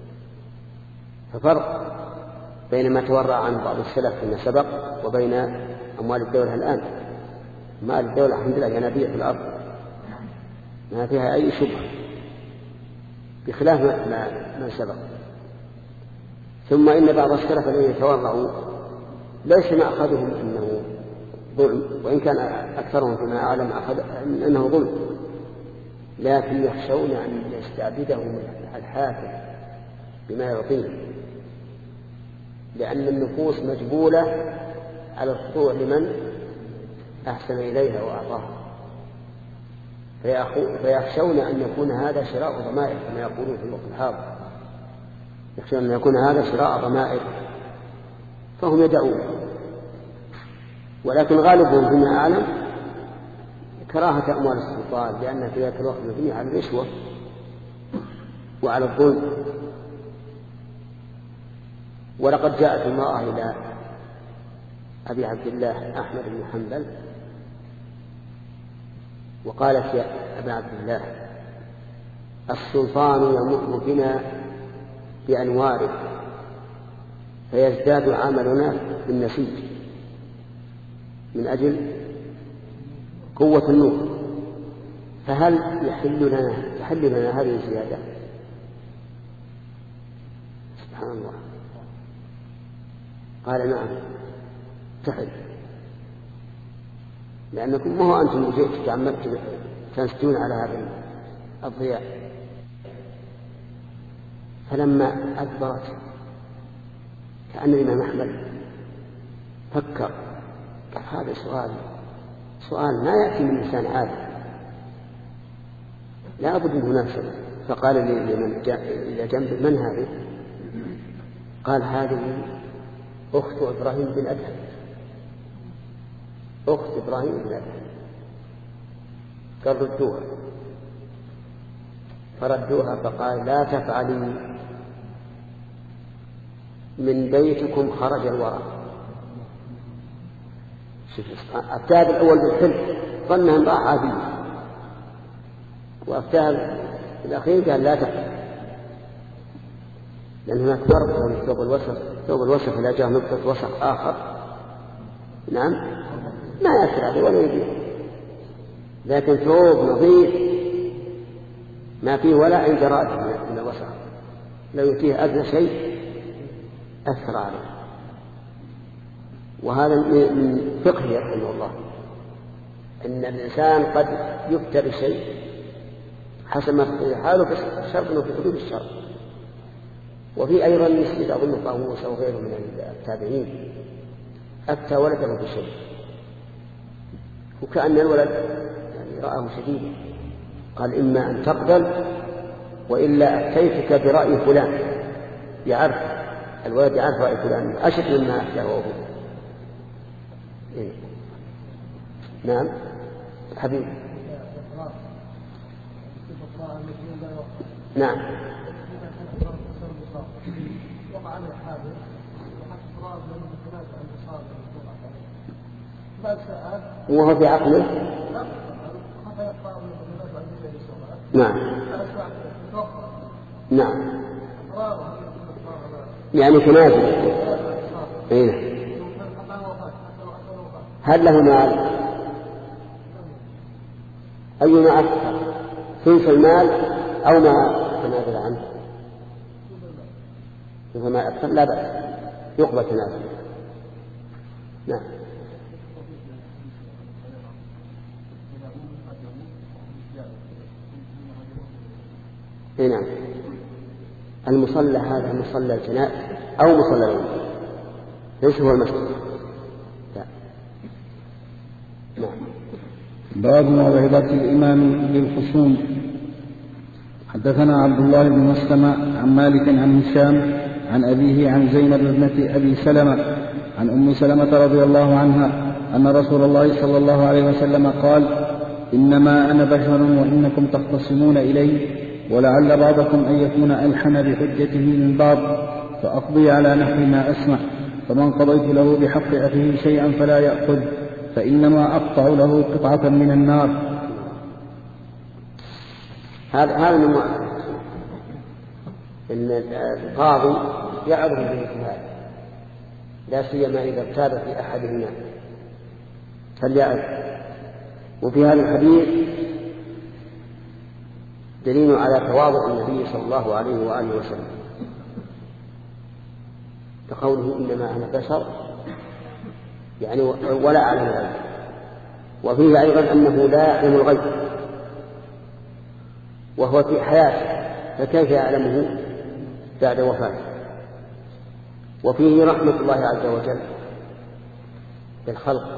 ففرق بين ما تورع عنه بعض السلف فيما سبق وبين أموال الدولة الآن. مال الدولة الحمد لله ينابيع في الأرض ما فيها أي شبهة بخلاف ما, ما سبق. ثم إن بعض السلف الذين يتورعوا ليس مأخذهم أنه ظلم وإن كان أكثرهم فيما أعلم أخذ أنه ظلم لكن يخشون أن يستعبدهم الحاكم بما يعطيه لأن النفوس مجبولة على الخضوع لمن أحسن إليها وأعطاها فيخشون أن يكون هذا شراء ضمائر كما يقولون في الوقت الحاضر. يخشون أن يكون هذا شراء ضمائر فهم يدعون. ولكن غالبهم فيما أعلم كراهة أموال السلطان لأن في ذلك الوقت مبني على الرشوة وعلى الظلم. ولقد جاءت المرأة إلى أبي عبد الله أحمد بن حنبل وقالت يا أبا عبد الله السلطان يمر بنا بأنواره فيزداد عملنا بالنسيج من أجل قوة النور فهل يحل لنا تحل لنا هذه الزيادة؟ سبحان الله. قال نعم تحل لأنكم ما هو أنتم جئتوا تعمدتم تنستون على هذا الضياء. فلما أدبرت كأن الإمام أحمد فكر قال هذا سؤال سؤال ما يأتي من إنسان عادي لا بد من مناسبة. فقال لمن إلى جنب من هذه؟ قال هذه أخت إبراهيم بن أدهم أخت إبراهيم بن أدهم. قال ردوها فردوها فقال لا تفعلي من بيتكم خرج الورى. التاب الأول بالحلم ظنها امرأة عادية وأفتاها الأخير قال لا تفعل، لأن هناك فرق بين ثوب الوسخ ثوب الوسخ إذا جاء نقطة وسخ آخر نعم ما يأثر عليه ولا يجي، لكن ثوب نظيف ما فيه ولا عين جراد من الوسخ لو يأتيه أدنى شيء أثر عليه. وهذا من فقه رحمه الله أن الإنسان قد يفتى بشيء حسب ما حاله في الشرط وفي حدود الشرط. وفي أيضا مثل أظن طاووس أو غيره من التابعين أفتى ولده بشيء وكأن الولد يعني رآه شديدا قال إما أن تقبل وإلا أفتيتك برأي فلان، يعرف الولد يعرف رأي فلان أشد مما أفتى وهو إيه. نعم حبيب نعم وقع عليه حادث وحتى فرار من الثلاث عن الإصابة بعد ساعات وهو في عقله نعم نعم يعني تنازل إيه. هل له مال؟ أي ما أكثر ثلث المال أو ما تنازل عنه؟ وما أكثر لا بأس يقبل تنازل. نعم نعم المصلى هذا مصلى الجنائز أو مصلى العيد ليس هو المسجد. نعم باب موعظة الإمام للخصوم. حدثنا عبد الله بن مسلم عن مالك عن هشام عن أبيه عن زينب ابنة أبي سلمة عن أم سلمة رضي الله عنها أن رسول الله صلى الله عليه وسلم قال إنما أنا بشر وإنكم تختصمون إلي ولعل بعضكم أن يكون ألحن بحجته من بعض فأقضي على نحو ما أسمع فمن قضيت له بحق أخيه شيئا فلا يأخذ فإنما أقطع له قطعة من النار. هذا هذا من المعرفة إن القاضي يعرف بالاجتهاد لا سيما إذا ارتاب في أحد الناس فليعرف. وفي هذا الحديث دليل على تواضع النبي صلى الله عليه وآله وسلم كقوله إنما أنا بشر يعني ولا أعلم الغيب. وفيه أيضا أنه لا يعلم الغيب وهو في حياته فكيف يعلمه بعد وفاته. وفيه رحمة الله عز وجل بالخلق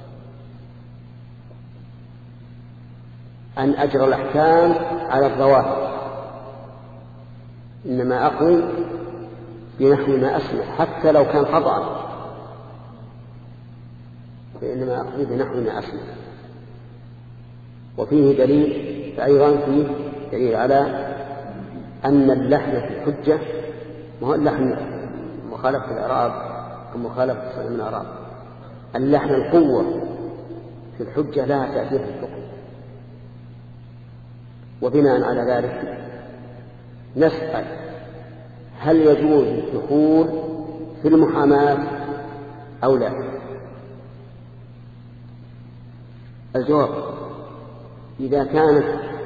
أن أجرى الأحكام على الظواهر إنما أقضي بنحو ما أسمع حتى لو كان خطأ فإنما أقضي بنحو ما أسمع. وفيه دليل أيضا فيه دليل على أن اللحن في الحجة ما هو اللحن مخالفة الإعراب ومخالفة صنع من الإعراب. اللحن القوة في الحجة لها تأثير في الحكم. وبناء على ذلك نسأل هل يجوز الدخول في المحاماة أو لا؟ الجواب إذا كانت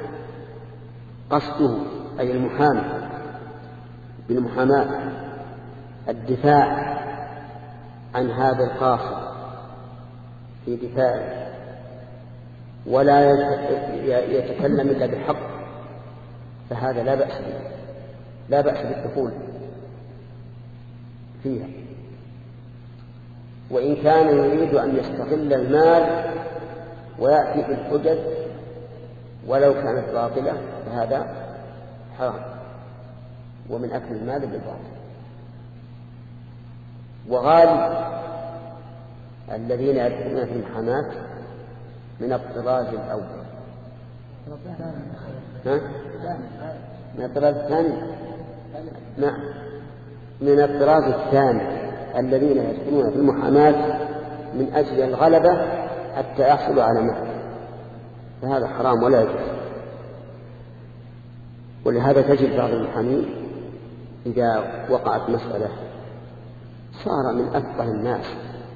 قصده أي المحامي بالمحاماة الدفاع عن هذا القاصد في دفاعه ولا يتكلم إلا بالحق فهذا لا بأس به لا بأس بالدخول فيها. وإن كان يريد أن يستغل المال ويأتي بالحجج ولو كانت باطلة فهذا حرام ومن أكل المال بالباطل. وغالب الذين يدخلون في المحاماة من الطراز الأول ها؟ من الطراز الثاني نعم من الطراز الثاني الذين يدخلون في المحاماة من أجل الغلبة حتى يحصلوا على مال فهذا حرام ولا يجوز. ولهذا تجد بعض المحامين إذا وقعت مسألة صار من أفقه الناس،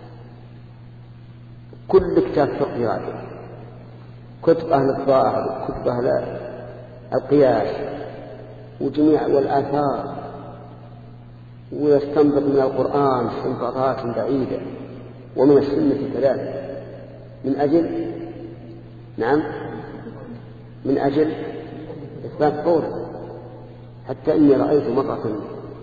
كل كتاب فقه يراجع، كتب أهل الظاهر، كتب أهل القياس وجميع والآثار، ويستنبط من القرآن استنباطات بعيدة ومن السنة كذلك، من أجل نعم من أجل إثبات قوله. حتى إني رأيت مرة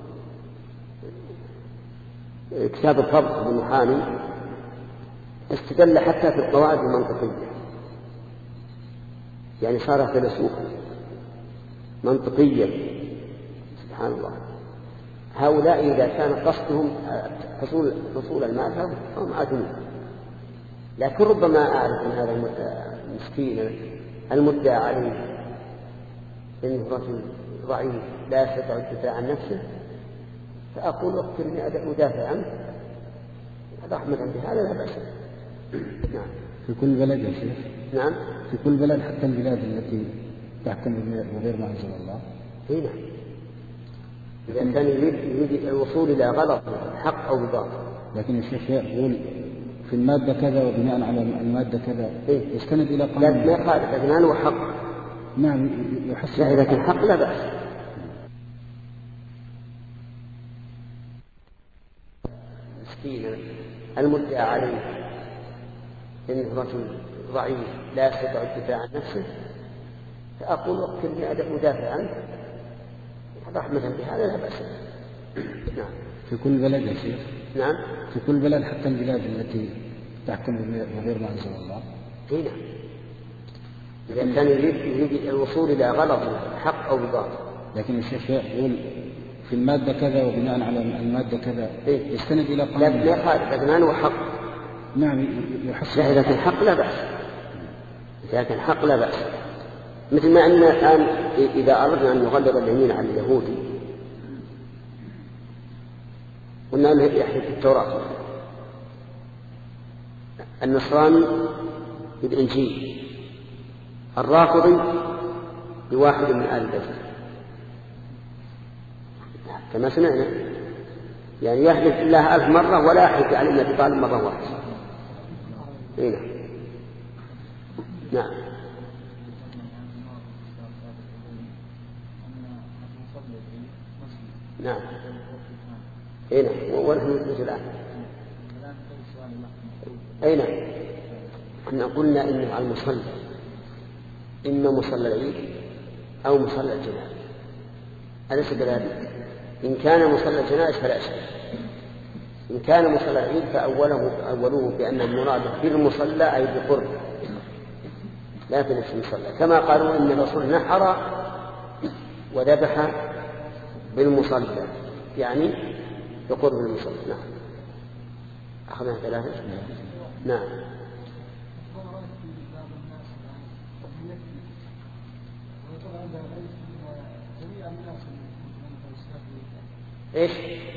كتاب الفضل للمحامي استدل حتى في القواعد المنطقية، يعني صار فيلسوفا منطقيا. سبحان الله. هؤلاء إذا كان قصدهم حصول حصول المال فهم عادون، لكن ربما أعرف أن هذا المسكين المدعى عليه إنه رجل ضعيف لا يستطيع الدفاع عن نفسه، فأقول اقتلني أدافع عنه رحمة بهذا لا بأس. نعم. في كل بلد يا شيخ. نعم. في كل بلد حتى البلاد التي تحكم بغير ما أنزل الله. إيه نعم. إذا كان يريد يريد الوصول إلى غلط حق أو باطل. لكن الشيخ يقول في المادة كذا وبناء على المادة كذا إيه؟ يستند إلى قانون. لا ما يخالف، لكن هل هو حق؟ نعم يحسن. لا إذا كان حق لا بأس. مسكين المدعى عليه إنه رجل ضعيف لا يستطيع الدفاع عن نفسه، فأقول اقتلني أدافع عنه رحمة بهذا لا بأس. نعم. في كل بلد يا شيخ. نعم. في كل بلد حتى البلاد التي تحكم بغير ما أنزل الله. إيه نعم. إذا كان يريد يريد الوصول إلى غلط حق أو باطل. لكن الشيخ يقول في المادة كذا وبناء على المادة كذا إيه؟ يستند إلى قانون. لا ما يخالف، لكن هل هو حق؟ نعم يحسن. لا إذا كان حق لا بأس. إذا كان حق لا بأس. مثل ما أن الآن إذا أردنا أن نغلظ اليمين على اليهودي قلنا له يحلف في التوراة، النصراني بالإنجيل، الرافضي بواحد من آل البيت كما سمعنا، يعني يحلف الله ألف مرة ولا يحلف على ابن أبي طالب مرة واحدة. هنا. نعم. نعم. هنا ونحن نثبت الآن. أين؟ كنا قلنا إنه على المصلى، إما مصلى العيد أو مصلى الجنائز، أليس كذلك؟ إن كان مصلى الجنائز فلا شيء، إن كان مصلى العيد فأوله أولوه بأن المراد بالمصلى أي بقرب لا في نفس المصلى، كما قالوا إن الرسول نحر وذبح بالمصلى يعني بقرب المصلى. نعم. أخذنا ثلاثة. نعم. إيش؟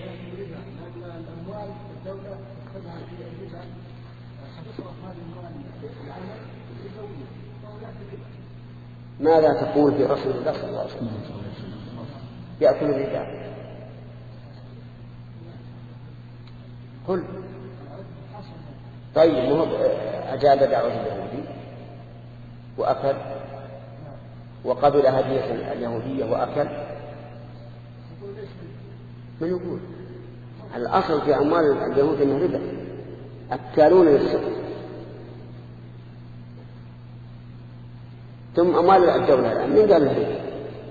ماذا تقول في رسول الله صلى الله عليه وسلم يأكل الربا؟ قل. طيب مو أجاب دعوة اليهودي وأكل وقبل هدية اليهودية وأكل، من يقول؟ الأصل في أموال اليهود أنه ربا، أكالون للسقط. ثم أموال الدولة الآن من قال له؟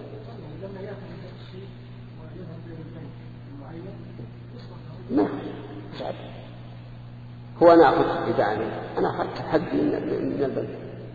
ما سعد. هو أنا أخذت بدعني، أنا أخذت حد من, من البلد.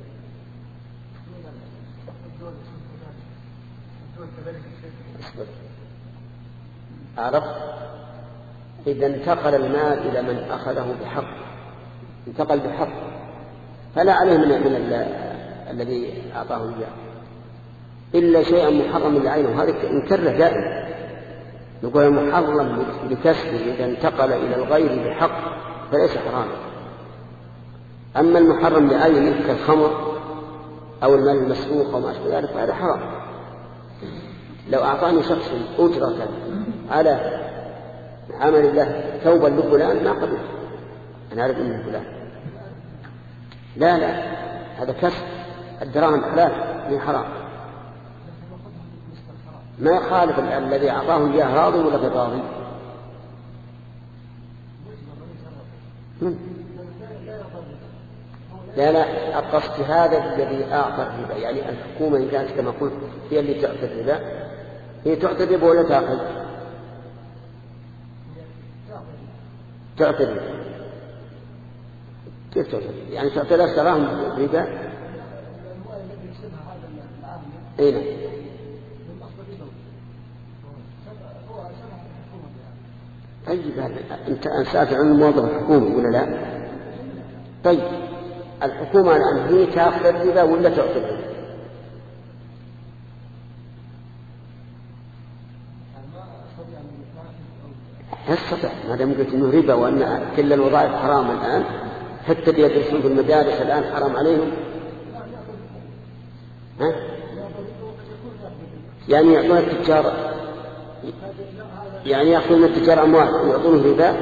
أعرف إذا انتقل المال إلى من أخذه بحق، انتقل بحق، فلا عليه من, من الذي أعطاه إياه إلا شيئا محرم لعينه، هذا نكره دائما، نقول المحرم لكسبه إذا انتقل إلى الغير بحق فليس حراما. أما المحرم لعينه كالخمر أو المال المسروق أو ما أشبه ذلك فهذا حرام. لو أعطاني شخص أجرة على عمل الله ثوبا لفلان ما قبلت، أنا أعرف أنه فلان. لا لا، هذا كسب، الدراهم حلال من حرام، ما يخالف الذي أعطاه إياه راضي ولا غير راضي. لا لا، القصد هذا الذي أعطى الربا، يعني الحكومة إن كانت كما قلت هي اللي تعطي الربا، هي تعطي الربا ولا تأخذ؟ تعطي الربا. كيف تعطي؟ يعني تعطي له دراهم ربا؟ أين؟ طيب أنت سألت عن موظف الحكومة ولا لا؟ طيب الحكومة الآن هي تأخذ الربا ولا تعطي الربا؟ تستطيع ما دام قلت إنه ربا وأن كل الوظائف حرام الآن، حتى اللي يدرسون في المدارس الآن حرام عليهم. ها؟ يعني يعطون التجار، يعني يأخذون التجار أموال ويعطونه ربا.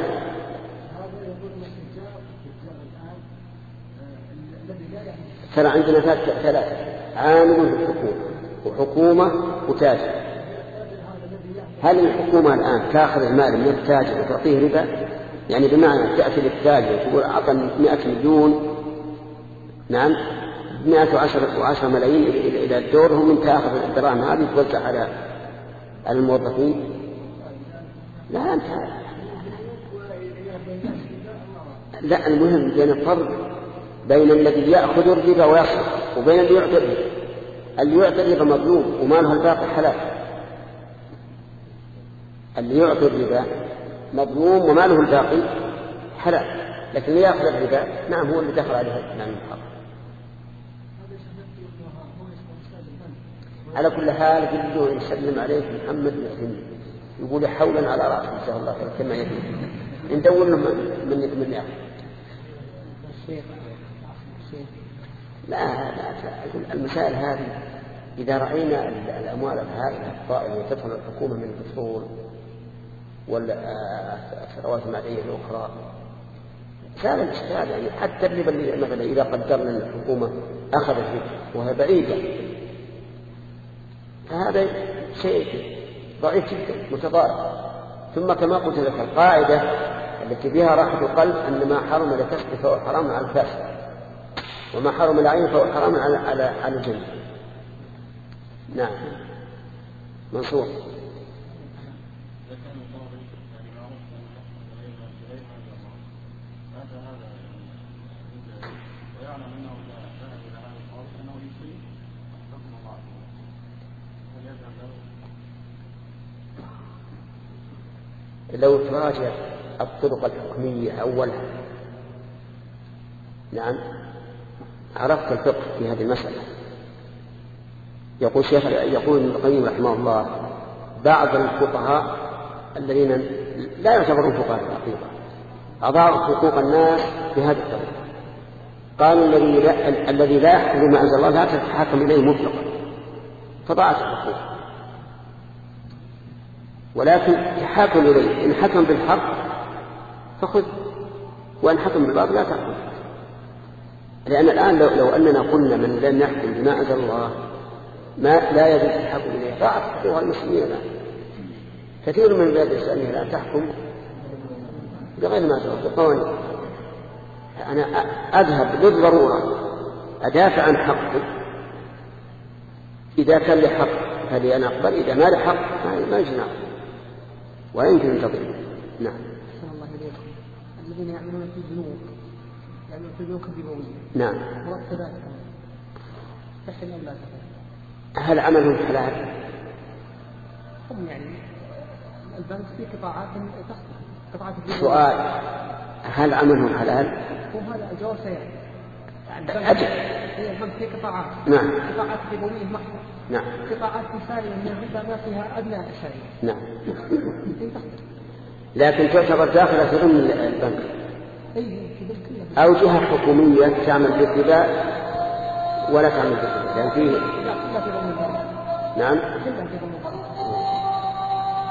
ترى عندنا ثلاثة، عامل في الحكومة وحكومة وتاجر. هل الحكومة الآن تأخذ المال من التاجر وتعطيه ربا؟ يعني بمعنى تأتي للتاجر وتقول أعطني مئة مليون، نعم مئة وعشرة وعشرة ملايين إلى الدور، هم من تأخذ الدراهم هذه توزع على الموظفين. لا أنت لا، المهم بين الفرق بين الذي يأخذ الربا ويصرف وبين اللي يعطي الربا. اللي يعطي الربا مظلوم وماله الباقي حلال، اللي يعطي الربا مظلوم وماله الباقي حلال، لكن اللي يأخذ الربا نعم هو اللي دخل عليه نعم الحرام. على كل حال جده يسلم عليك محمد يحسن، يقول حولا على رأسه إن شاء الله كما يجب ندور له من من يأخذ. لا لا، المسائل هذه إذا رأينا الأموال الهائلة الطائلة تدخل الحكومة من الفصول والثروات المالية الأخرى سهل الاشكال. يعني حتى الربا اللي مثلا إذا قدرنا أن الحكومة أخذت الربا وهي بعيدة، فهذا شيء ضعيف جدا متضارب. ثم كما قلت لك القاعدة التي بها راحة القلب أن ما حرم لكسب فهو حرام على الكاسب، وما حرم العين فهو حرام على على على الجنة. نعم منصور. لو تراجع الطرق الحكمية أولها نعم عرفت الفقه في هذه المسألة. يقول شيخ يقول ابن القيم رحمه الله بعض الفقهاء الذين لا يعتبرون فقهاء في الحقيقة أضاعوا حقوق الناس بهذه الطريقة. قالوا الذي لا, الذي لا يحكم ما أنزل الله لا تتحاكم إليه مطلقا، فضاعت الحقوق. ولكن تحاكم إليه إن حكم بالحق فخذ، وإن حكم بالباطل لا تأخذ. لأن الآن لو, لو أننا قلنا من لم يحكم بما أنزل الله ما لا يجوز الحكم إليه ضاعت حقوق المسلمين. الآن كثير من البلاد الإسلامية لا تحكم بغير ما أنزل الله بقوانين. أنا أذهب للضرورة أدافع عن حقي، إذا كان لحق فلي أنا أقبل، إذا ما لحق ما يجنع ويمكن أن تضيع. نعم. الله إليكم الذين يعملون في البنوك يعملون في البنوك الربوية نعم مرتبات تحل أم لا تحل؟ هل عملهم حلال؟ هم يعني البنك في قطاعات تخطئ قطاعات الربوية. سؤال هل عملهم حلال؟ هو هذا الجواب سيأتي. أجل. هي البنك في قطاعات. نعم. قطاعات ربوية محضة. نعم. قطاعات مسالمة من الربا ما فيها أبناء الشريعة. نعم. لكن تعتبر داخلة في ضمن البنك. أو جهة حكومية تعمل بالربا ولا تعمل بالربا، لأن فيه. نعم.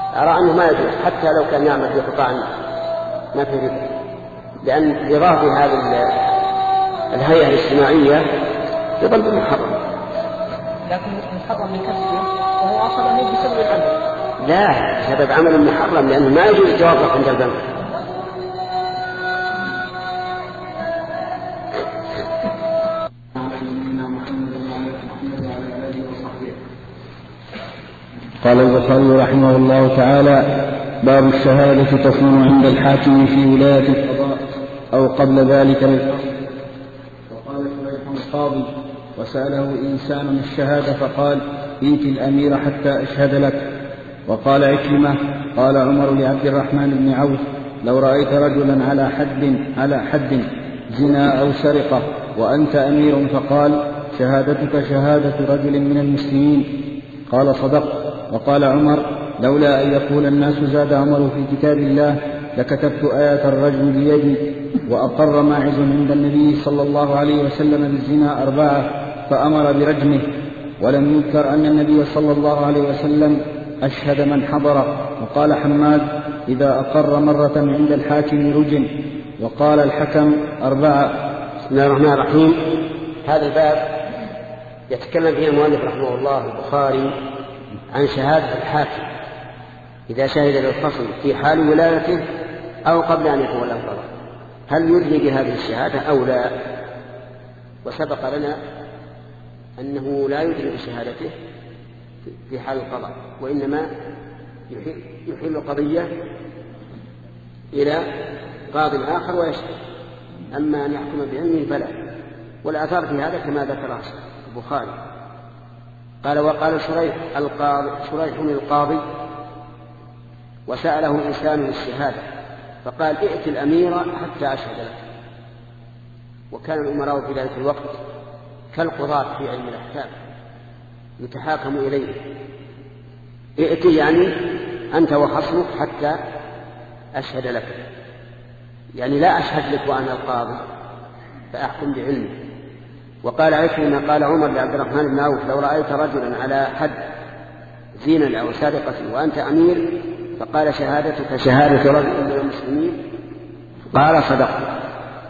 أرى أنه ما يجوز حتى لو كان يعمل في قطاع ما في ربا، لأن رضاه بهذه الهيئة الاجتماعية يظل بالمحرم. لكن المحرم من كسبه وهو أصلا هو بسبب العمل. لا، سبب عمل محرم لأنه ما يجوز الجواب عند البنك. قال البخاري رحمه الله تعالى: باب الشهادة تكون عند الحاكم في ولاية القضاء أو قبل ذلك للفصل. وقال شريح القاضي: وسأله إنسان الشهادة فقال: ائت الأمير حتى أشهد لك. وقال عكرمة: قال عمر لعبد الرحمن بن عوف: لو رأيت رجلا على حد على حد زنا أو سرقة وأنت أمير فقال: شهادتك شهادة رجل من المسلمين، قال: صدقت. وقال عمر: لولا أن يقول الناس زاد عمر في كتاب الله لكتبت آية الرجم بيدي. وأقر ماعز عند النبي صلى الله عليه وسلم بالزنا أربعة فأمر برجمه، ولم يذكر أن النبي صلى الله عليه وسلم أشهد من حضر. وقال حماد: إذا أقر مرة عند الحاكم رجم. وقال الحكم: أربعة. بسم الله الرحمن الرحيم. هذا الباب يتكلم فيه المؤلف رحمه الله البخاري عن شهادة الحاكم إذا شهد للخصم في حال ولايته أو قبل أن يكون له قضاء، هل يدري بهذه الشهادة أو لا؟ وسبق لنا أنه لا يدري بشهادته في حال القضاء، وإنما يحيل قضية إلى قاض آخر ويشهد. أما أن يحكم بعلمه فلا. والآثار في هذا كما ذكر البخاري. قال: وقال شريح القاضي شريح القاضي: وسأله إنسان الشهادة فقال: ائت الأمير حتى أشهد لك. وكان الأمراء في ذلك الوقت كالقضاة في علم الأحكام يتحاكم إليه. ائت يعني أنت وخصمك حتى أشهد لك، يعني لا أشهد لك وأنا القاضي فأحكم بعلمي. وقال عكرمة: قال عمر لعبد الرحمن بن عوف: لو رأيت رجلا على حد زنا أو سرقة وأنت أمير فقال: شهادتك شهادة رجل من المسلمين، قال: صدقت.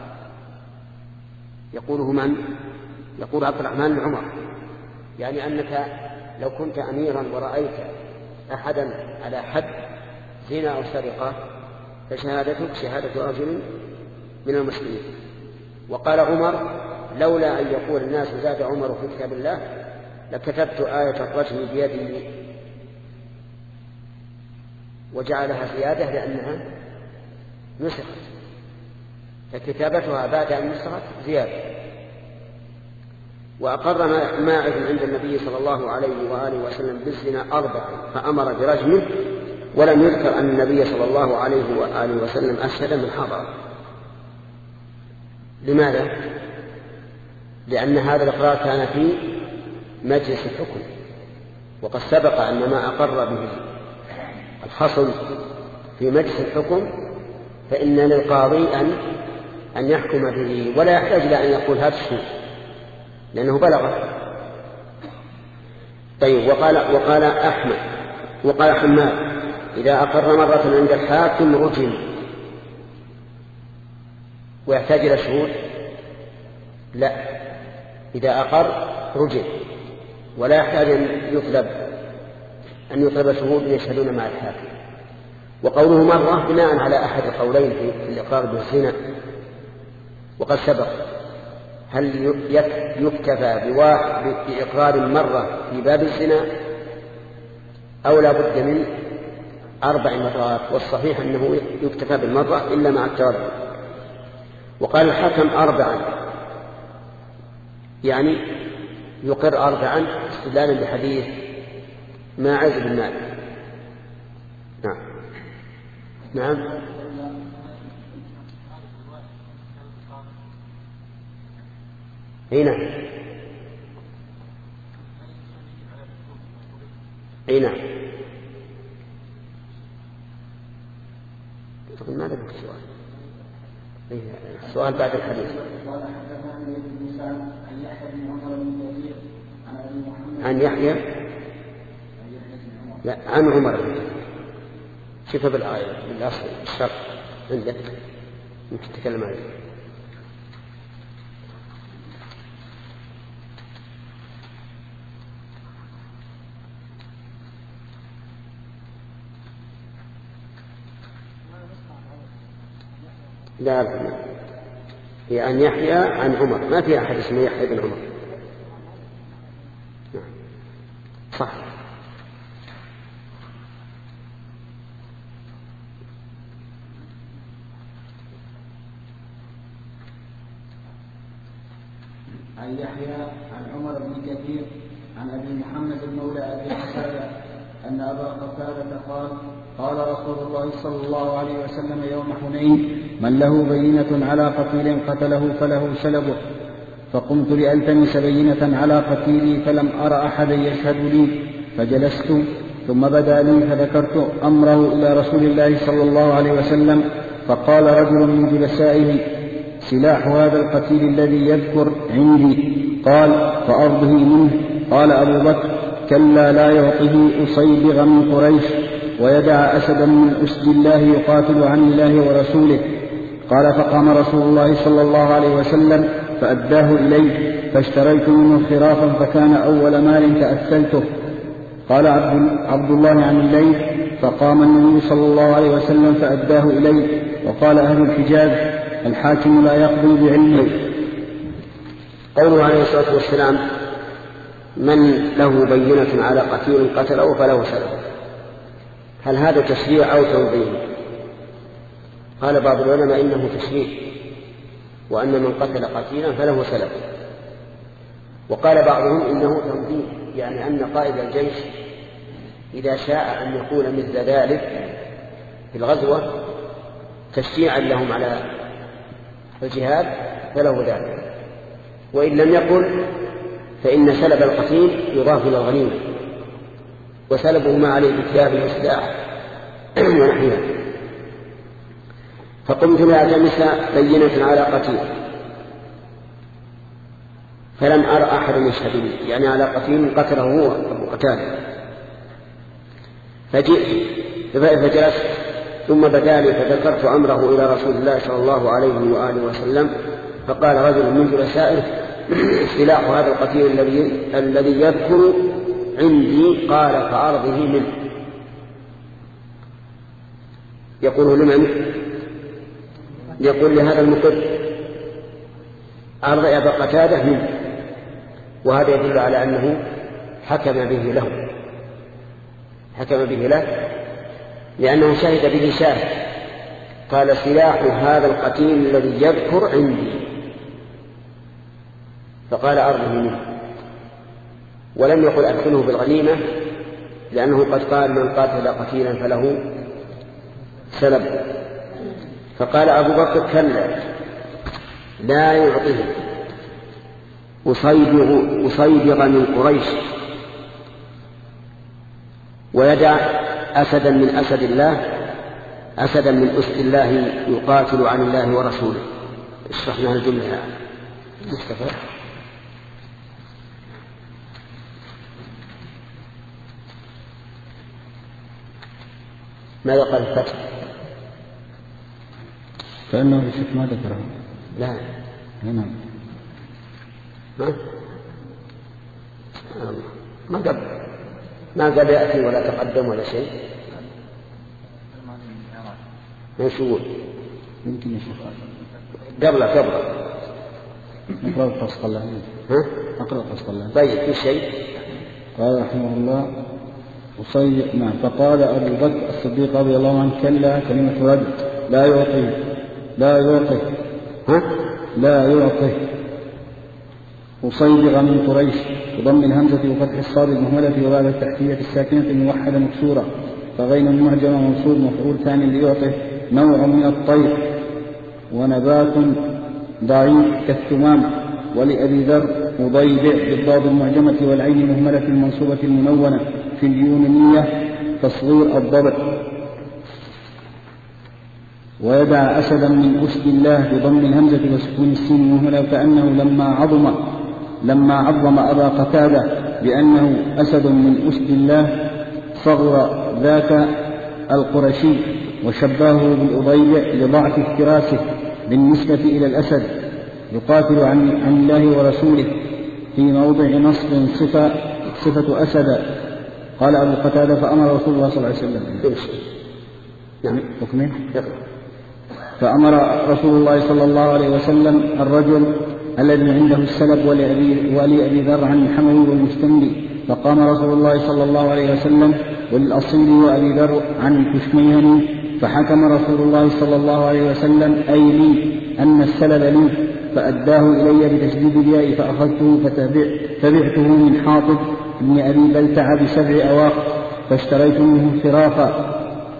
يقوله من؟ يقول عبد الرحمن بن عمر، يعني أنك لو كنت أميرا ورأيت أحدا على حد زنا أو سرقة فشهادتك شهادة رجل من المسلمين. وقال عمر: لولا أن يقول الناس زاد عمر في كتاب الله لكتبت آية الرجم بيدي، وجعلها زيادة لأنها نسخت، فكتابتها بعد أن نسخت زيادة. وأقر ماعز عند النبي صلى الله عليه وآله وسلم بالزنا أربع فأمر برجمه، ولم يذكر أن النبي صلى الله عليه وآله وسلم أشهد من حضر. لماذا؟ لأن هذا الإقرار كان في مجلس الحكم، وقد سبق أن ما أقر به الخصم في مجلس الحكم فإن للقاضي أن أن يحكم به، ولا يحتاج إلى أن يقول هذا الشيء لأنه بلغ. طيب. وقال وقال أحمد وقال حماد: إذا أقر مرة عند الحاكم رجم. ويحتاج إلى شهود؟ لا، إذا أقر رجم، ولا يحتاج أن يطلب أن يطلب شهود يشهدون مع الحاكم. وقوله مرة بناء على أحد القولين في الإقرار بالزنا، وقد سبق. هل يكتفى بإقرار مرة في باب الزنا أو لا بد من أربع مرات؟ والصحيح أنه يكتفى بالمرة إلا مع التردد. وقال الحكم: أربعا، يعني يقر أربعا استدلالا بحديث ماعز بن مالك. نعم نعم هنا هنا ماذا بك السؤال؟ السؤال بعد الحديث. عن يحيى لا عن عمر شوفها بالآية بالأصل الشرط عندك ممكن تتكلم عليه. لا لا هي أن يحيى عن عمر، ما في أحد اسمه يحيى بن عمر. صح. عن يحيى عن عمر بن كثير عن أبي محمد المولى أبي قتادة أن أبا قتادة قال قال رسول الله صلى الله عليه وسلم يوم حنين: من له بينة على قتيل قتله فله سلبه. فقمت لألتمس بينة على قتيلي فلم أر أحدا يشهد لي، فجلست ثم بدا لي فذكرت أمره إلى رسول الله صلى الله عليه وسلم، فقال رجل من جلسائه: سلاح هذا القتيل الذي يذكر عندي. قال: فأرضه منه. قال أبو بكر: كلا لا يعطه أصيبغ من قريش ويدع أسدا من أسد الله يقاتل عن الله ورسوله. قال: فقام رسول الله صلى الله عليه وسلم فأداه إلي، فاشتريت منه خرافا فكان أول مال تأثلته. قال عبد الله عن الليل: فقام النبي صلى الله عليه وسلم فأداه إلي. وقال أهل الحجاز: الحاكم لا يقضي بعلمه. قوله عليه الصلاة والسلام: من له بينة على قتيل قتله فله سلب، هل هذا تشريع أو تنظيم؟ قال بعض العلماء إنه تشريع، وأن من قتل قتيلا فله سلب. وقال بعضهم إنه تنظيم، يعني أن قائد الجيش إذا شاء أن يقول مثل ذلك في الغزوة تشجيعا لهم على الجهاد فله ذلك، وإن لم يقل فإن سلب القتيل يضاف إلى الغنيمة، وسلبه ما عليه بكتاب وسلاح ونحوها. فقمت لألتمس بينة على قتيل فلم أر أحد يشهد لي، يعني على قتيل قتله هو أبو قتادة. فجئت فجلست ثم بدا لي فذكرت أمره إلى رسول الله صلى الله عليه وآله وسلم، فقال رجل من جلسائه: سلاح هذا القتيل الذي الذي يذكر عندي. قال: فعرضه منه. يقول لمن؟ يقول لهذا المقر: عرض أبا قتادة منه. وهذا يدل على أنه حكم به له حكم به له لأنه شهد به شاهد. قال: سلاح هذا القتيل الذي يذكر عندي. فقال: عرضه منه. ولم يقل أدخله بالغنيمة، لأنه قد قال: من قاتل قتيلا فله سلب. فقال أبو بكر: كلا لا يعطيه أصيبغ, أصيبغ من قريش ويدع أسدا من أسد الله أسدا من أسد الله يقاتل عن الله ورسوله. اشرحنا الجملة يا مصطفى. ماذا قال الفتح؟ كأنه يشوف ما ذكره. لا هنا ما ما قبل ما قبل يأتي ولا تقدم ولا شيء. ما يشوفون يمكن يشوف قبل قبل اقرأ الفصل الله. ها اقرأ الفصل الله. طيب في شيء. قال رحمه الله: أصيب نعم. فقال أبو بكر الصديق رضي الله عنه: كلا كلمة رد لا يعطي لا يعطي ها لا يعطي أصيبغ من قريش بضم الهمزة وفتح الصاد المهملة وبعد التحتية الساكنة الموحدة مكسورة، فغين المعجمة منصوب مفعول ثاني ليعطي نوع من الطير ونبات ضعيف كالثمام. ولأبي ذر مضيبع بالضاد المعجمة والعين المهملة المنصوبة المنونة في اليونانية تصغير الضبع. ويدع أسدا من أسد الله بضم الهمزة وسكون السين المهملة، كأنه لما عظم لما عظم أبا قتادة بأنه أسد من أسد الله صغر ذاك القرشي، وشبهه بالأضيع لضعف افتراسه بالنسبة إلى الأسد، يقاتل عن, عن الله ورسوله، في موضع نصب صفة, صفة أسد. قال أبو قتادة: فأمر رسول الله صلى الله عليه وسلم نعم. فأمر رسول الله صلى الله عليه وسلم الرجل الذي عنده السلب ولأبي, ولأبي ذر عن الحموي والمستملي، فقام رسول الله صلى الله عليه وسلم وللأصيل وأبي ذر عن الكشميهني، فحكم رسول الله صلى الله عليه وسلم أي لي أن السلب لي، فأداه إلي بتشديد الياء، فأخذته فتبعته من حاطب بن أبي بلتع بسبع أواق، فاشتريت منه فرافا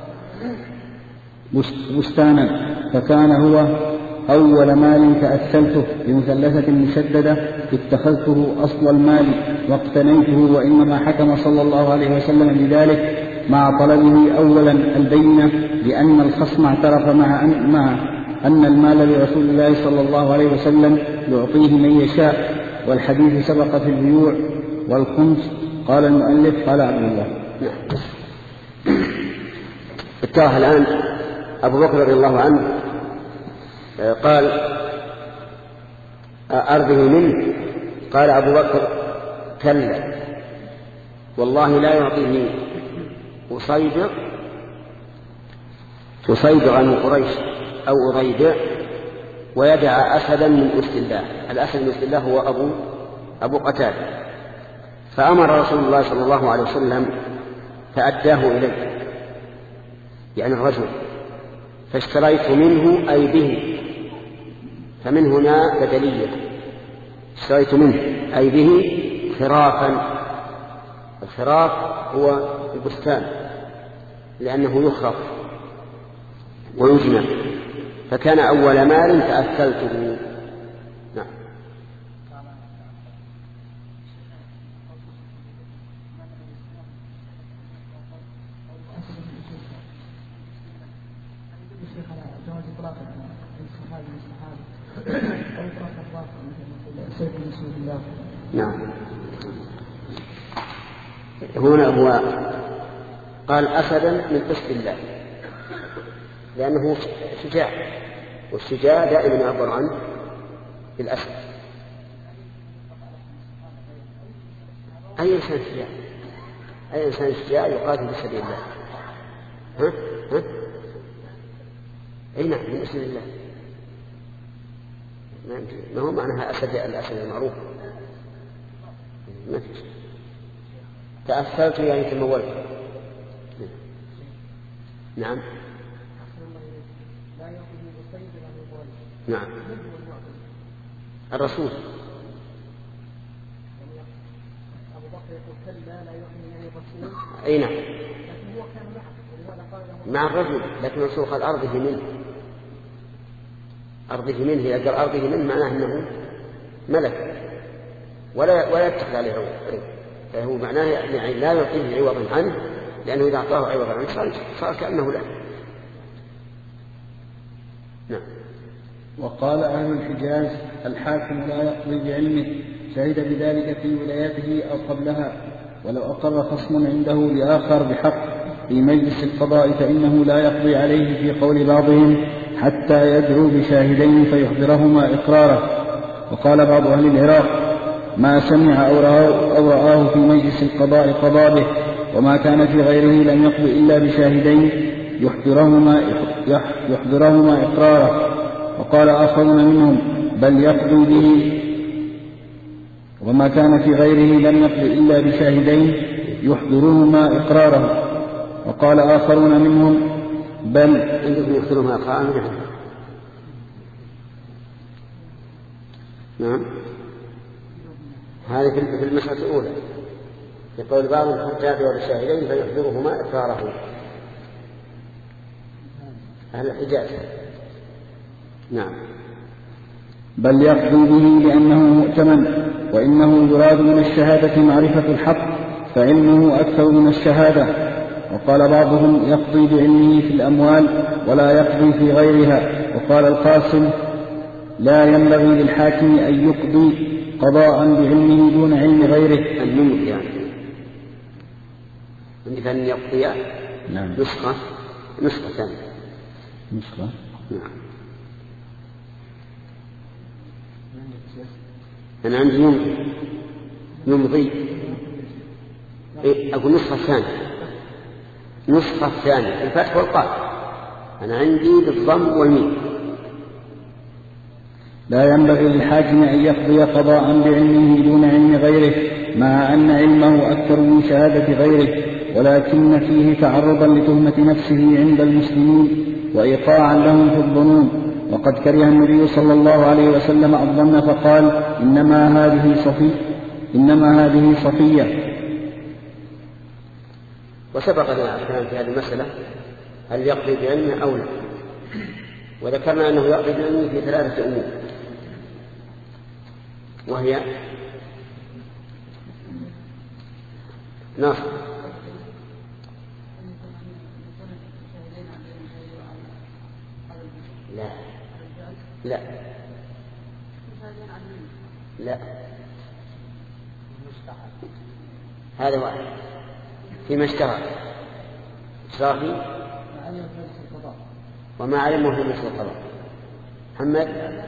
بستانا، فكان هو أول مال تأثلته بمثلثة مشددة، اتخذته أصل المال واقتنيته. وإنما حكم صلى الله عليه وسلم بذلك مع طلبه أولا البينة، لأن الخصم اعترف مع أن, مع أن المال لرسول الله صلى الله عليه وسلم يعطيه من يشاء، والحديث سبق في البيوع والخمس. قال المؤلف: قال عبد الله. اتجه الآن أبو بكر رضي الله عنه قال: أرضه منه. قال أبو بكر: كلا، والله لا يعطيني أصيبر تصيبر عن قريش أو أضيبع ويدع أسدا من أسد الله. الأسد من أسد الله هو أبو, أبو قتادة. فأمر رسول الله صلى الله عليه وسلم فأداه إليه، يعني الرجل، فاشتريت منه أي به، فمن هنا بدلية، اشتريت منه أي به خرافا. الخراف هو البستان لأنه يخرف ويجنى، فكان أول مال تأثلته. نعم. نعم. هنا هو قال أسدا من أسد الله لأنه شجاع، والشجاع دائما يعبر عنه بالأسد. أي إنسان شجاع، أي إنسان شجاع يقاتل في سبيل الله. ها ها أي نعم، من أسد الله. ما هو معناها أسد الأسد المعروف، ما في شيء. تأثرت يعني تمولت. نعم نعم. الرسول أي نعم مع الرجل، لكن الرسول قال أرضه منه، أرضه منه. إذا قال أرضه منه معناه أنه ملك ولا ولا يتخذ عليه عوض، فهو معناه يعني لا يعطيه عوضا عنه، لأنه إذا أعطاه عوضا عنه صار, صار كأنه له. نعم. وقال أهل الحجاز: الحاكم لا يقضي بعلمه، شهد بذلك في ولايته أو قبلها، ولو أقر خصم عنده لآخر بحق في مجلس القضاء فإنه لا يقضي عليه في قول بعضهم حتى يدعو بشاهدين فيحضرهما إقراره. وقال بعض أهل العراق: ما سمع أو رآه, أو رآه في مجلس القضاء قضى به، وما كان في غيره لم يقضي إلا بشاهدين يحضرهما, يحضرهما إقراره. وقال آخرون منهم: بل يقضي به، وما كان في غيره لم يقضي إلا بشاهدين يحضرهما إقراره. وقال آخرون منهم: بل يحضرهما إقراره. نعم. هذه في المسألة الأولى يقول بعضهم حتى يدعو بشاهدين فيحضرهما إقراره. أهل الحجاز. نعم. بل يقضي به لأنه مؤتمن، وإنه يراد من الشهادة معرفة الحق، فعلمه أكثر من الشهادة. وقال بعضهم: يقضي بعلمه في الأموال ولا يقضي في غيرها. وقال القاسم: لا ينبغي للحاكم أن يقضي قضاء بعلمه دون علم غيره. أن يمضي يعني عندي فأن يقضي نعم. نسخة نسخة ثانية. نسخة. نعم. أنا عندي يمضي يمضي إيه أقول نسخة ثانية نسخة ثانية الفتح والقاف. أنا عندي بالضم والميم. لا ينبغي للحاكم أن يقضي قضاء بعلمه دون علم غيره مع أن علمه أكثر من شهادة غيره، ولكن فيه تعرضا لتهمة نفسه عند المسلمين وإيقاعا لهم في الظنون. وقد كره النبي صلى الله عليه وسلم الظن فقال إنما هذه صفية إنما هذه صفية. وسبق لنا الكلام في هذه المسألة هل يقضي بعلمه أو لا، وذكرنا أنه يقضي بعلمه في ثلاثة أمور، وهي ناصر لا لا لا هذا واحد فيما اشترى صافي وما علمه في مثل القضاء. محمد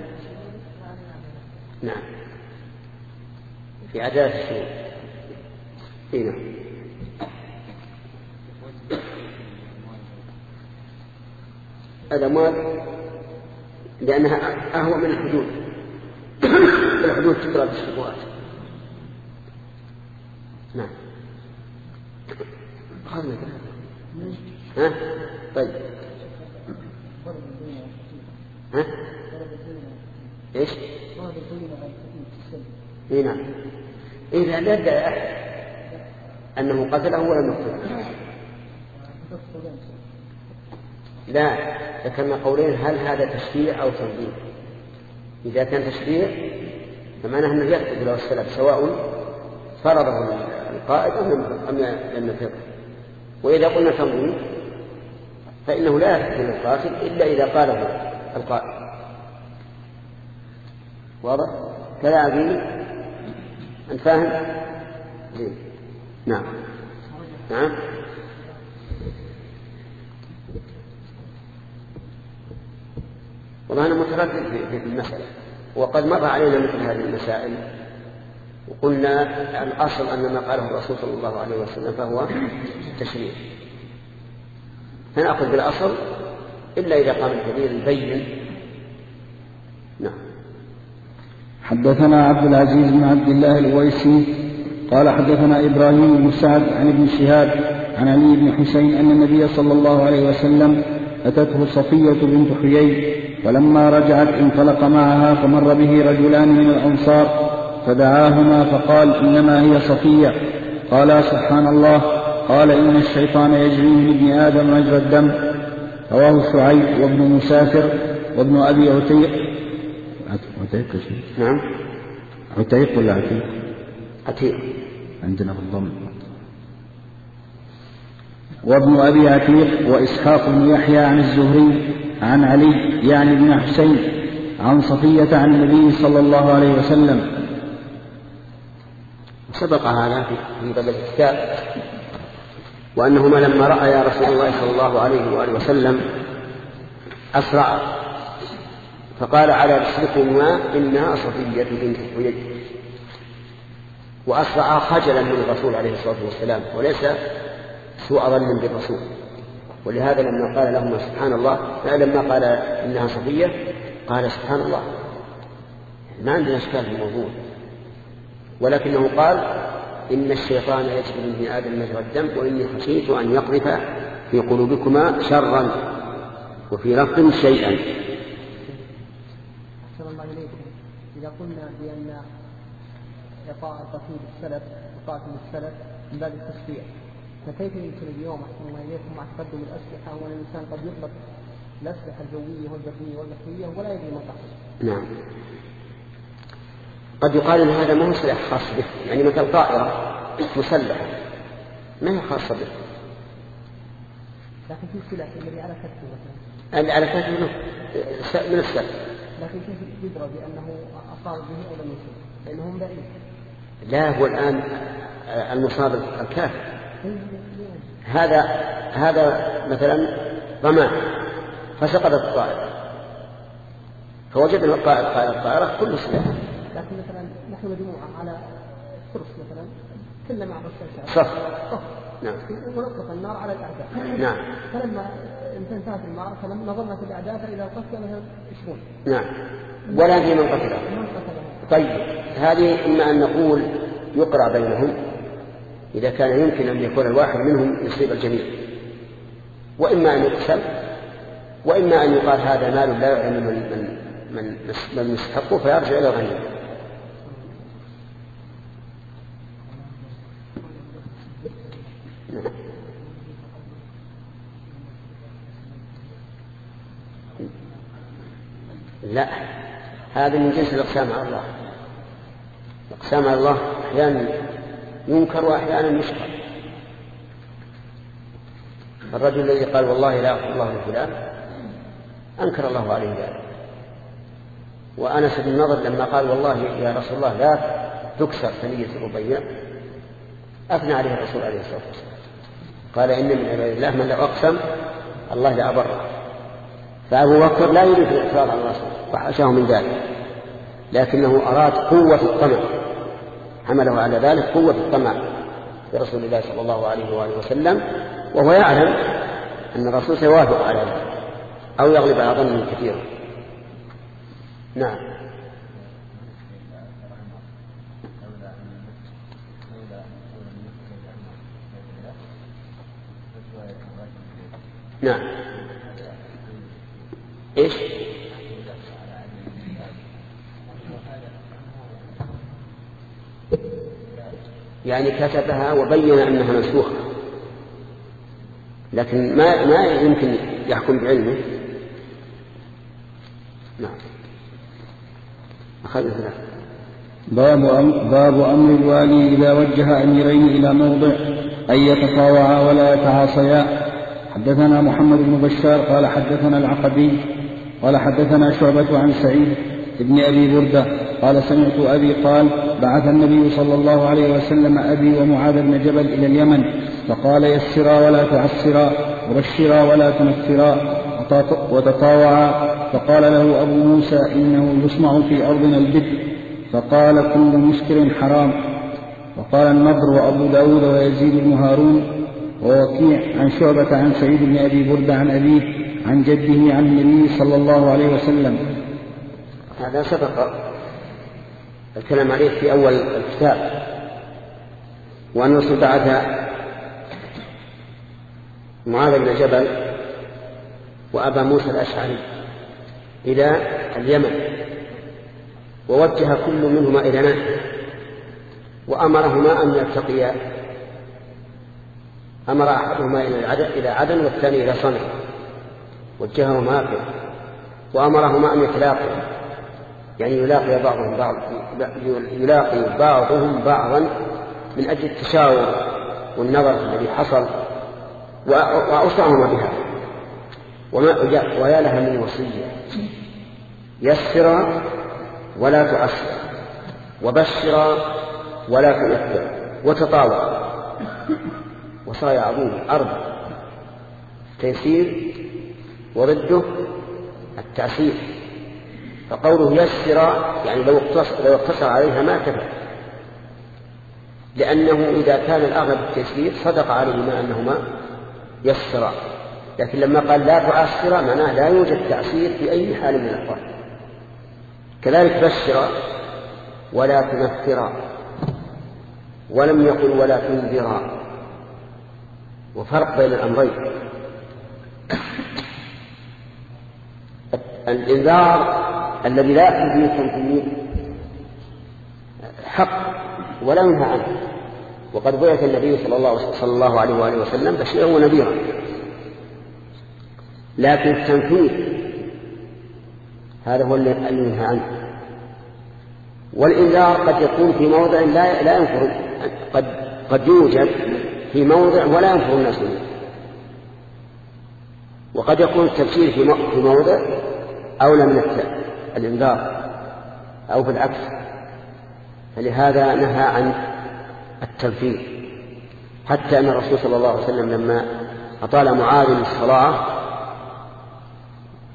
نعم في عدالة الشهود. هنا الأموال لأنها أهوى من الحدود. الحدود تقرأ بالشبهات. نعم خذنا ها طيب ها ايش اي نعم اذا لا يدعي احد انه قتله ولم يقتله. لا ذكرنا قولين هل هذا تشريع او تنظيم. اذا كان تشريع فمعناه انه يثبت له السلف سواء فرضه القائد ام لم يفرضه. واذا قلنا تنظيم فانه لا يثبت للقاتل الا اذا قاله القائد. واضح كذا عبيد أنت فاهم؟ نعم نعم والله أنا متردد في المسألة، وقد مر علينا مثل هذه المسائل وقلنا الأصل أن ما قاله الرسول صلى الله عليه وسلم فهو التشريع، فنأخذ بالأصل إلا إذا قام الدليل بين. نعم. حدثنا عبد العزيز بن عبد الله الويسي قال حدثنا إبراهيم بن سعد عن ابن شهاب عن علي بن حسين أن النبي صلى الله عليه وسلم أتته صفية بنت حيي فلما رجعت انطلق معها فمر به رجلان من الأنصار فدعاهما فقال إنما هي صفية. قال سبحان الله. قال إن الشيطان يجري من ابن آدم مجرى الدم. رواه شعيب وابن مسافر وابن أبي عتيق. عتيق نعم عتيق ولا عتيق؟ عتيق عندنا بالضم. وابن أبي عتيق وإسحاق بن يحيى عن الزهري عن علي يعني ابن حسين عن صفية عن النبي صلى الله عليه وسلم. سبق هذا في قبل الكتاب وأنهما لما رأى رسول الله صلى الله عليه وآله وسلم أسرع فقال على رسلكما إنها صفية بنت حيي، وأسرع خجلا من الرسول عليه الصلاة والسلام وليس سوء ظن بالرسول. ولهذا لما قال لهما سبحان الله لما قال إنها صفية قال سبحان الله ما عندنا إشكال في الموضوع، ولكنه قال إن الشيطان يجري من ابن آدم مجرى الدم وإني خشيت أن يقذف في قلوبكما شرا وفي لفظ شيئا. إذا قلنا بأن إعطاء القتيل السلف وقاتل السلف من باب التشريع، فكيف يمكن اليوم أحسن الله إليكم مع تقدم الأسلحة وأن الإنسان قد يطلق الأسلحة الجوية والبرية والبحرية ولا يدري ما تحصل؟ نعم قد يقال إن هذا ما هو سلاح خاص به، يعني مثل طائرة مسلحة ما هي خاصة به، لكن في سلاح الذي على كتفه مثلا اللي على كتفه من السلاح، لكن كيف يدرى بأنه أصاب به أو لم يصب لأنهم بعيد؟ لا هو الآن المصاب الكافر هذا هذا مثلا ضمان فسقطت الطائرة، فوجدنا قائد قائد الطائرة كل سلاح. لكن مثلا نحن مجموعة على كرس مثلا كلنا مع بس صف صف نعم ونطلق النار على الأعداء نعم. فلما انتهت النار فلما نظرنا في الأعداء فإذا قتل مثلا عشرون نعم ولا في من قتله. طيب هذه إما أن نقول يقرأ بينهم إذا كان يمكن أن يكون الواحد منهم يصيب الجميع، وإما أن يقسم، وإما أن يقال هذا مال لا يعلم من من من من يستحقه فيرجع إلى غيره. لا هذا من جنس الأقسام على الله. الأقسام على الله أحيانا ينكر وأحيانا يشكر. الرجل الذي قال والله لا أغفر الله لفلان أنكر الله عليه ذلك. وأنس بن النضر لما قال والله يا رسول الله لا تكسر ثنية الربيع أثنى عليه الرسول عليه الصلاة والسلام قال إن من عباد الله من لو أقسم الله لأبره. فأبو بكر لا يريد الاعتراض على الرسول وحاشاه من ذلك، لكنه أراد قوة الطمع، حمله على ذلك قوة الطمع برسول الله صلى الله عليه وآله وسلم، وهو يعلم أن الرسول سيوافق على ذلك أو يغلب على ظنه كثيرا. نعم نعم إيش يعني كتبها وبين أنها منسوخة، لكن ما ما يمكن يحكم بعلمه. نعم أخذنا باب باب أمر الوالي إذا وجه أميرين إلى موضع أن يتطاوعا ولا يتعاصيا. حدثنا محمد بن بشار قال حدثنا العقدي قال حدثنا شعبة عن سعيد ابن أبي بردة قال سمعت أبي قال بعث النبي صلى الله عليه وسلم أبي ومعاذ بن جبل إلى اليمن فقال يسرا ولا تعسرا وبشرا ولا تنفرا وتطاوعا. فقال له أبو موسى إنه يصنع في أرضنا البدء، فقال كل مسكر حرام. وقال النضر وأبو داود ويزيد بن هارون ووكيع عن شعبة عن سعيد بن أبي بردة عن أبيه عن جده عن النبي صلى الله عليه وسلم. هذا سبق الكلام عليه في أول الكتاب، وأنه بعث معاذ بن جبل وأبا موسى الأشعري إلى اليمن، ووجه كل منهما إلى ناحية وأمرهما أن يلتقيا. أمر أحدهما إلى عدن والثاني إلى صنع، وجههما هكذا، وأمرهما أن يتلاقيا يعني يلاقي بعضهم بعض يلاقي بعضهم بعضا من أجل التشاور والنظر الذي حصل، وأوصاهما بها. ويا لها من وصية يسرا ولا تعسرا وبشرا ولا تنفر وتطاوع. وصايا عظيمة أربع: تيسير وضده التعسير. فقوله يسر يعني لو اقتصر عليها ما كفى، لأنه إذا كان الأغلب التيسير صدق عليهما أنهما يسرا، لكن لما قال لا تعسر معناه لا يوجد تعسير في أي حال من الأحوال. كذلك بشر ولا تنفر، ولم يقل ولا تنذر، وفرق بين الأمرين. الإنذار الذي لا يكون فيه تنفيذ حق ولا ينهى عنه، وقد بعث النبي صلى الله, صلى الله عليه وآله وسلم بشيرا ونذيرا. لكن التنفيذ هذا هو الذي ينهى عنه. والإنذار قد يكون في موضع لا, لا ينفر، قد, قد يوجد في موضع ولا ينفر الناس منه، وقد يكون التبشير في موضع أولى من الإنذار أو بالعكس. فلهذا نهى عن التنفير، حتى أن الرسول صلى الله عليه وسلم لما أطال معاذ الصلاة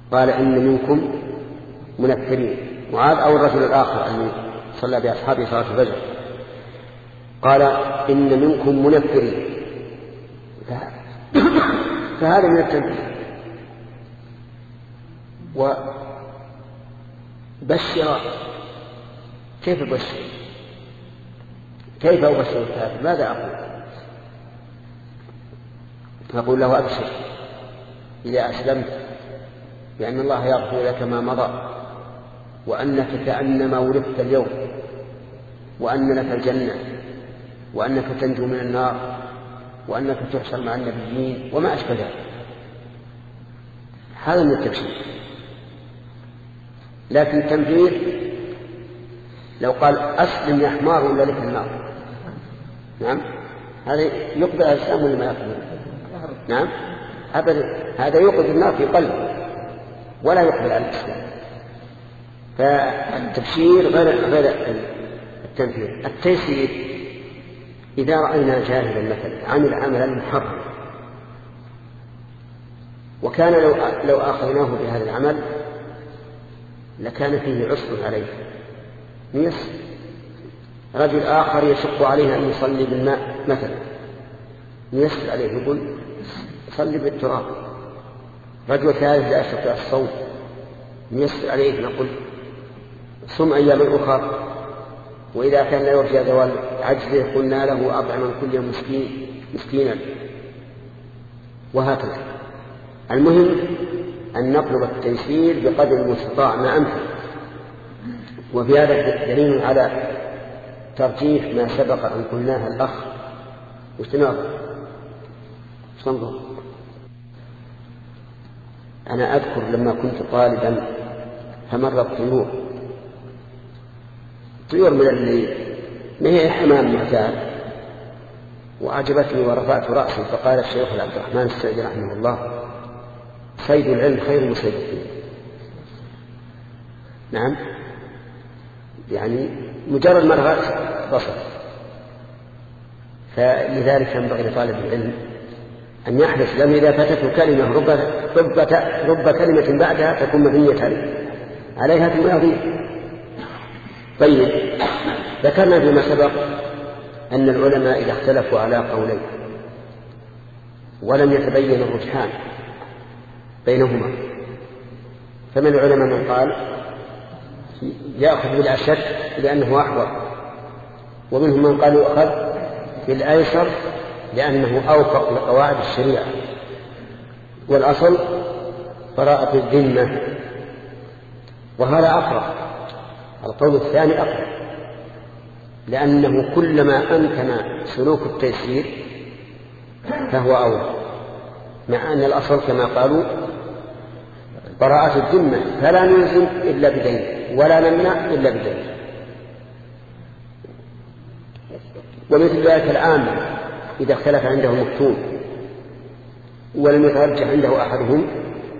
قال إن منكم منفرين. معاذ أو الرجل الآخر الذي صلى بأصحابه صلاة الفجر قال إن منكم منفرين، فهذا من التنفير. وبشر، كيف بشر؟ كيف أبشر الكافر؟ ماذا أقول؟ أقول له أبشر إذا أسلمت بأن الله يغفر لك ما مضى، وأنك كأنما ولدت اليوم، وأن لك الجنة، وأنك تنجو من النار، وأنك تحشر مع النبيين وما أشبه ذلك. هذا من التبشير. لكن التنفير لو قال أسلم يا حمار ولا لك النار، نعم، هذا يقبل الإسلام ولا ما يقبل؟ نعم أبدا، هذا يوقظ النار في قلبه ولا يقبل على الإسلام. فالتبشير غير التنفير. التيسير إذا رأينا جاهلا مثلا عمل عملا محرما وكان لو لو آخذناه بهذا العمل لكان فيه عسر عليه يسر. رجل آخر يشق عليه أن يصلي بالماء مثلا يسر عليه، يقول صلي بالتراب. رجل ثالث لا يستطيع الصوم يسر عليه، نقول صم أيام أخرى. وإذا كان لا يرجى زوال عجزه قلنا له أطعم من كل يوم مسكين مسكينا، وهكذا. المهم أن نطلب التيسير بقدر المستطاع ما أمكن. وفي هذا دليل على ترجيح ما سبق أن قلناها الأخ واجتناب صنظر. أنا أذكر لما كنت طالبا فمرت طيور طيور من اللي ما هي حمام معتاد، وعجبتني ورفعت رأسي فقال الشيخ عبد الرحمن السعدي رحمه الله صيد العلم خير من صيد الدين. نعم، يعني مجرد مرغة بصر. فلذلك ينبغي لطالب العلم أن يحرص لم إذا فاتته كلمة رب, رب, رب كلمة بعدها تكون مبنية عليها ثم يضيف. طيب، ذكرنا فيما سبق أن العلماء إذا اختلفوا على قولين ولم يتبين الرجحان بينهما، فمن العلماء من قال يأخذ بالأشد لأنه أحوط، ومنهم من قال يؤخذ بالأيسر لأنه أوفق لقواعد الشريعة، والأصل براءة الذمة. وهذا أقرب، القول الثاني أقرب، لأنه كلما أمكن سلوك التيسير فهو أولى، مع أن الأصل كما قالوا براءة الذمة، فلا نلزم إلا بدين ولا نمنع إلا بدين. ومثل ذلك العام إذا اختلف عنده مفتون ولم يترجح عنده أحدهم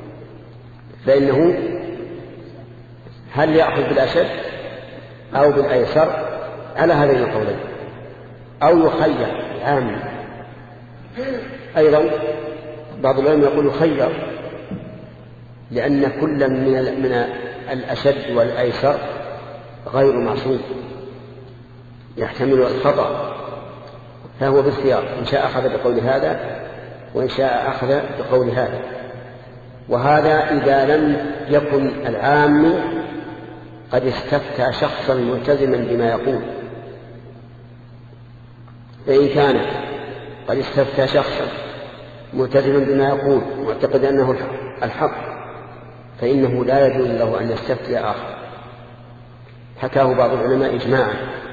فإنه هل يأخذ بالأشد أو بالأيسر على هذين القولين، أو يخير العام. أيضا بعض العلماء يقول يخير لأن كل من من الأشد والأيسر غير معصوم يحتمل الخطأ، فهو بالخيار، إن شاء أخذ بقول هذا وإن شاء أخذ بقول هذا. وهذا إذا لم يكن العام قد استفتى شخصا ملتزما بما يقول. فإن كان قد استفتى شخصا ملتزما بما يقول معتقد أنه الحق فإنه لا يجوز له أن يستفتي آخر. حكاه بعض العلماء إجماعا،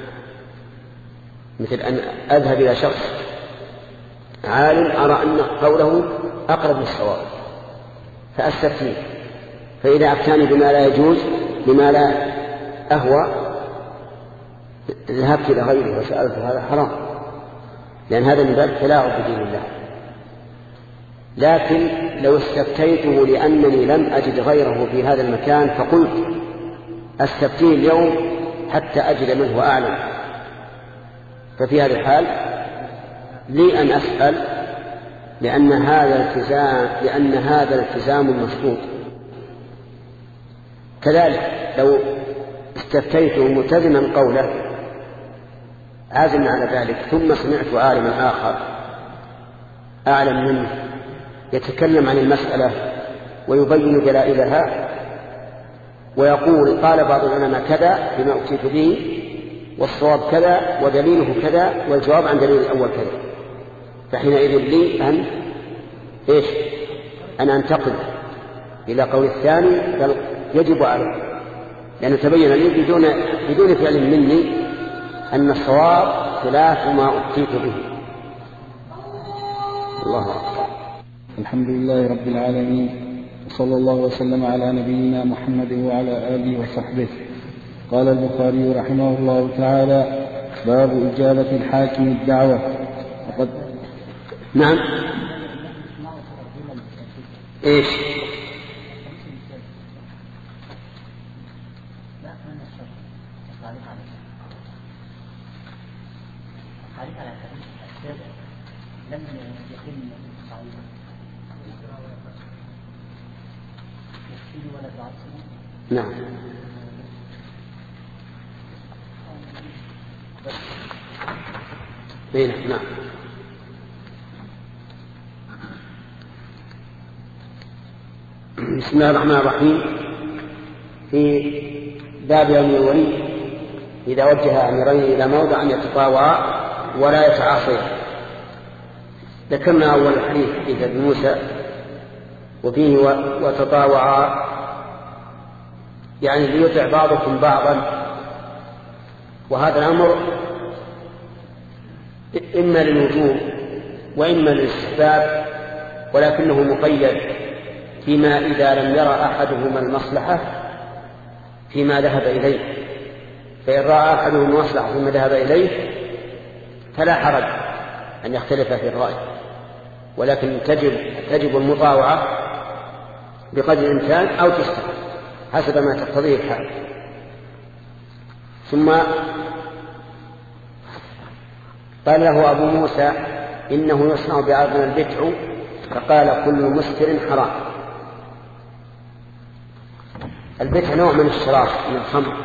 مثل أن أذهب إلى شخص عالم أرى أن قوله أقرب للصواب فأستفتيه، فإذا أفتاني بما لا يجوز بما لا أهوى ذهبت إلى غيره وسألته هذا حرام، لأن هذا من باب التلاعب بدين الله. لكن لو استفتيته لأنني لم أجد غيره في هذا المكان فقلت أستفتيه اليوم حتى أجد من هو أعلم، ففي هذا الحال لي أن أسأل، لأن هذا التزام لأن هذا التزام مشروط كذلك لو استفتيته ملتزما قوله عازما على ذلك ثم سمعت عالما آخر أعلم منه يتكلم عن المسألة ويبين دلائلها ويقول قال بعض العلماء كذا فيما أتيت به والصواب كذا ودليله كذا والجواب عن دليل الأول كذا، فحينئذ لي أن إيش أن أنتقل إلى قول الثاني بل يجب عليه، لأنه تبين لي بدون بدون فعل مني أن الصواب خلاف ما أتيت به. الله أكبر. الحمد لله رب العالمين، وصلى الله وسلم على نبينا محمد وعلى آله وصحبه. قال البخاري رحمه الله تعالى: باب إجابة الحاكم الدعوة. وقد نعم. إيش؟ نعم. نعم. بسم الله الرحمن الرحيم. في باب أمر الولي إذا وجه أمرين إلى موضع أن يتطاوعا ولا يتعاصيا. ذكرنا أول الحديث حديث ابن موسى وفيه وتطاوعا يعني ليطع بعضكم بعضا، وهذا الأمر إما للوجوب وإما للاستحباب، ولكنه مقيد فيما إذا لم يرى أحدهما المصلحة فيما ذهب إليه، فإن رأى أحدهما المصلحة فيما ذهب إليه فلا حرج أن يختلف في الرأي، ولكن تجب, تجب المطاوعة بقدر الإمكان أو تستحب حسب ما تقتضيه الحال. ثم قال له أبو موسى: إنه يصنع بعرضنا البتع، فقال: كل مسكر حرام. البتع نوع من الشراب من الخمر.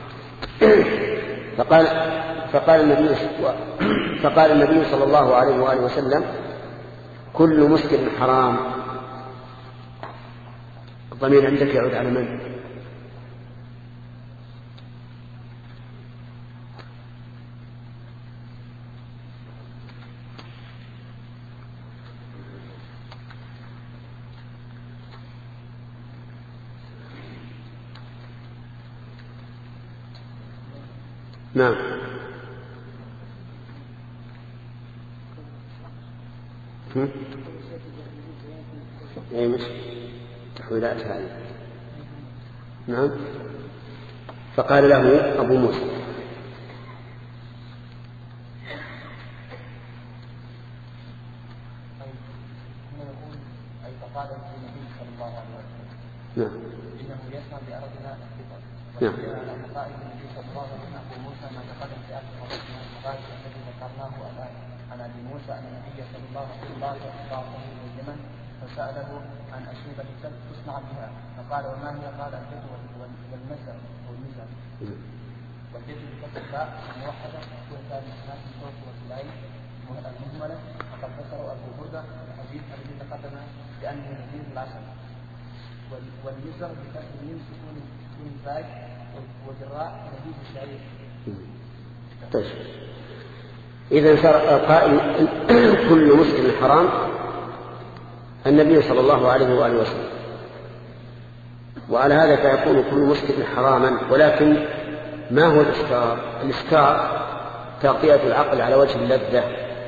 فقال فقال النبي فقال النبي صلى الله عليه وآله وسلم: كل مسكر حرام. الضمير عندك يعود على من؟ نعم. اي مش تحويلات هذه. نعم. فقال له أبو موسى: أي فقال النبي صلى الله عليه وسلم: نعم. إنه يسمع بأرضنا الفطر. نعم. على مقائد النبي صلى الله عليه وسلم أبو موسى ما تقدم في آخر من المقائد الذي ذكرناه الآن عن أبي موسى أن النبي صلى الله عليه وسلم بعثه إلى اليمن فسأله عن أشربة تصنع بها، فقال: وما هي؟ قال: الجد والمزر والمزر والجد بكسر الباء الموحدة وكان الناس من صوت والسلاي المهملة. فقد ذكروا أبو بردة الحديث الذي تقدم بأنه نذير العسل. والمزر بكسر الميم سكون سكون الباء وجراء نبيذ الشعير. طيب، إذا صار قائل كل مسلم حرام النبي صلى الله عليه وآله وسلم، وعلى هذا فيكون كل مسلم حراما. ولكن ما هو الإسكار؟ الإسكار تغطية العقل على وجه اللذة،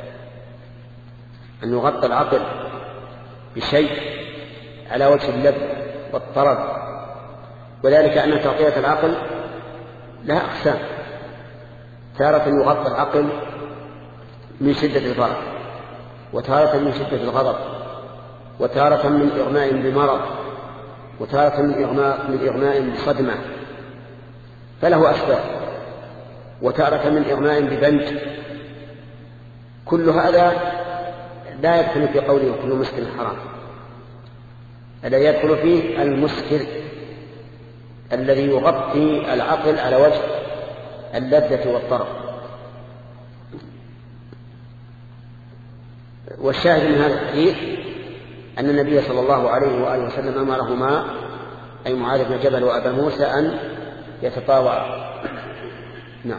أن يغطى العقل بشيء على وجه اللذة والطرب، وذلك أن تغطية العقل لها أقسام. تارة يغطى العقل من شدة الفرح، وتارة من شدة الغضب، وتارة من إغماء بمرض، وتارة من إغماء, من إغماء بصدمة، فله أسباب، وتارة من إغماء ببنج. كل هذا لا يدخل في قوله كل مسكر حرام، الذي يدخل فيه المسكر الذي يغطي العقل على وجه اللذة والطرب. والشاهد من هذا الحديث أن النبي صلى الله عليه وآله وسلم أمرهما أي معاذ بن جبل وأبا موسى أن يتطاوعا. نعم.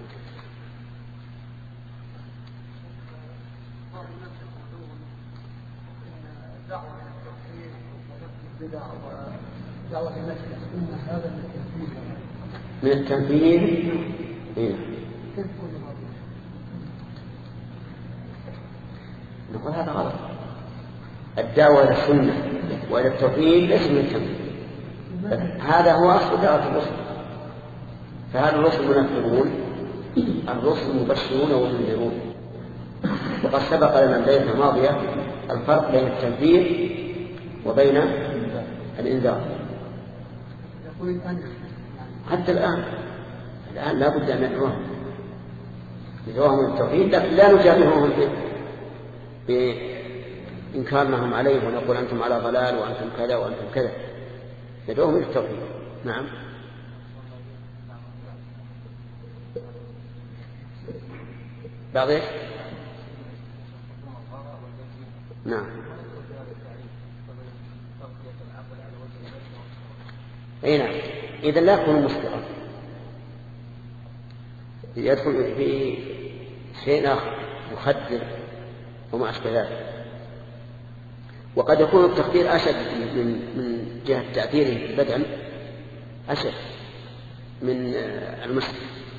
من التنفيذ. نقول هذا غلط. الدعوة إلى السنة وإلى التوحيد ليس من التنفيذ، هذا هو أصل دعوة الرسل. فهذا الرسل منفذون، الرسل مبشرون ومنذرون. وقد سبق لنا الليلة الماضية الفرق بين التنفيذ وبين الإنذار. حتى الآن الآن لا بد أن ندعوهم ندعوهم التوحيد، لكن لا نجابههم بإنكارناهم عليه ونقول أنتم على ضلال وأنتم كذا وأنتم كذا، ندعوهم للتوحيد. نعم. بعض ايش؟ نعم. اي نعم. اذا لا يكون مسكرا، يدخل في شيء اخر يخدر وما اشبه ذلك. وقد يكون التخدير اشد من من جهه تاثيره في البدن، اشد من المسك.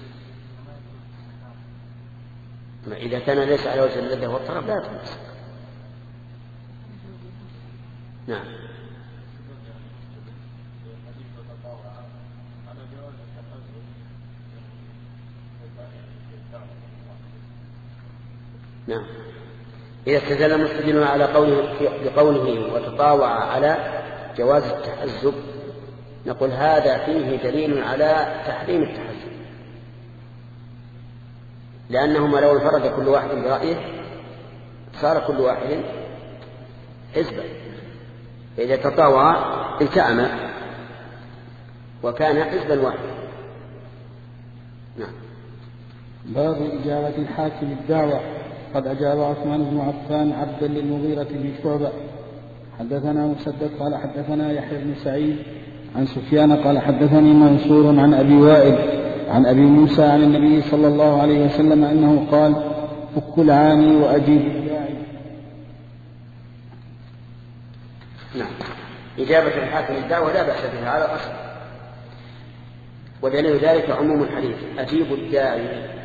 إذا كان ليس على وجه اللذة والطرب لا يدخل مسك. نعم. نعم. إذا استدل المستدل على قوله بقوله وتطاوع على جواز التحزب، نقول هذا فيه دليل على تحريم التحزب، لأنهما لو انفرد كل واحد برأيه صار كل واحد حزبا، فإذا تطاوع التأم وكان حزبا واحدا. نعم. باب إجابة الحاكم الدعوة. قد أجاب عثمان بن عفان عبدا للمغيرة بن شعبة. حدثنا مسدد قال حدثنا يحيى بن سعيد عن سفيان قال حدثني منصور عن أبي وائل عن أبي موسى عن النبي صلى الله عليه وسلم أنه قال فك العاني وأجيب الداعي. نعم. إجابة الحاكم الدعوة لا بأس بها على الأصل، ودليل ذلك عموم الحديث أجيب الداعي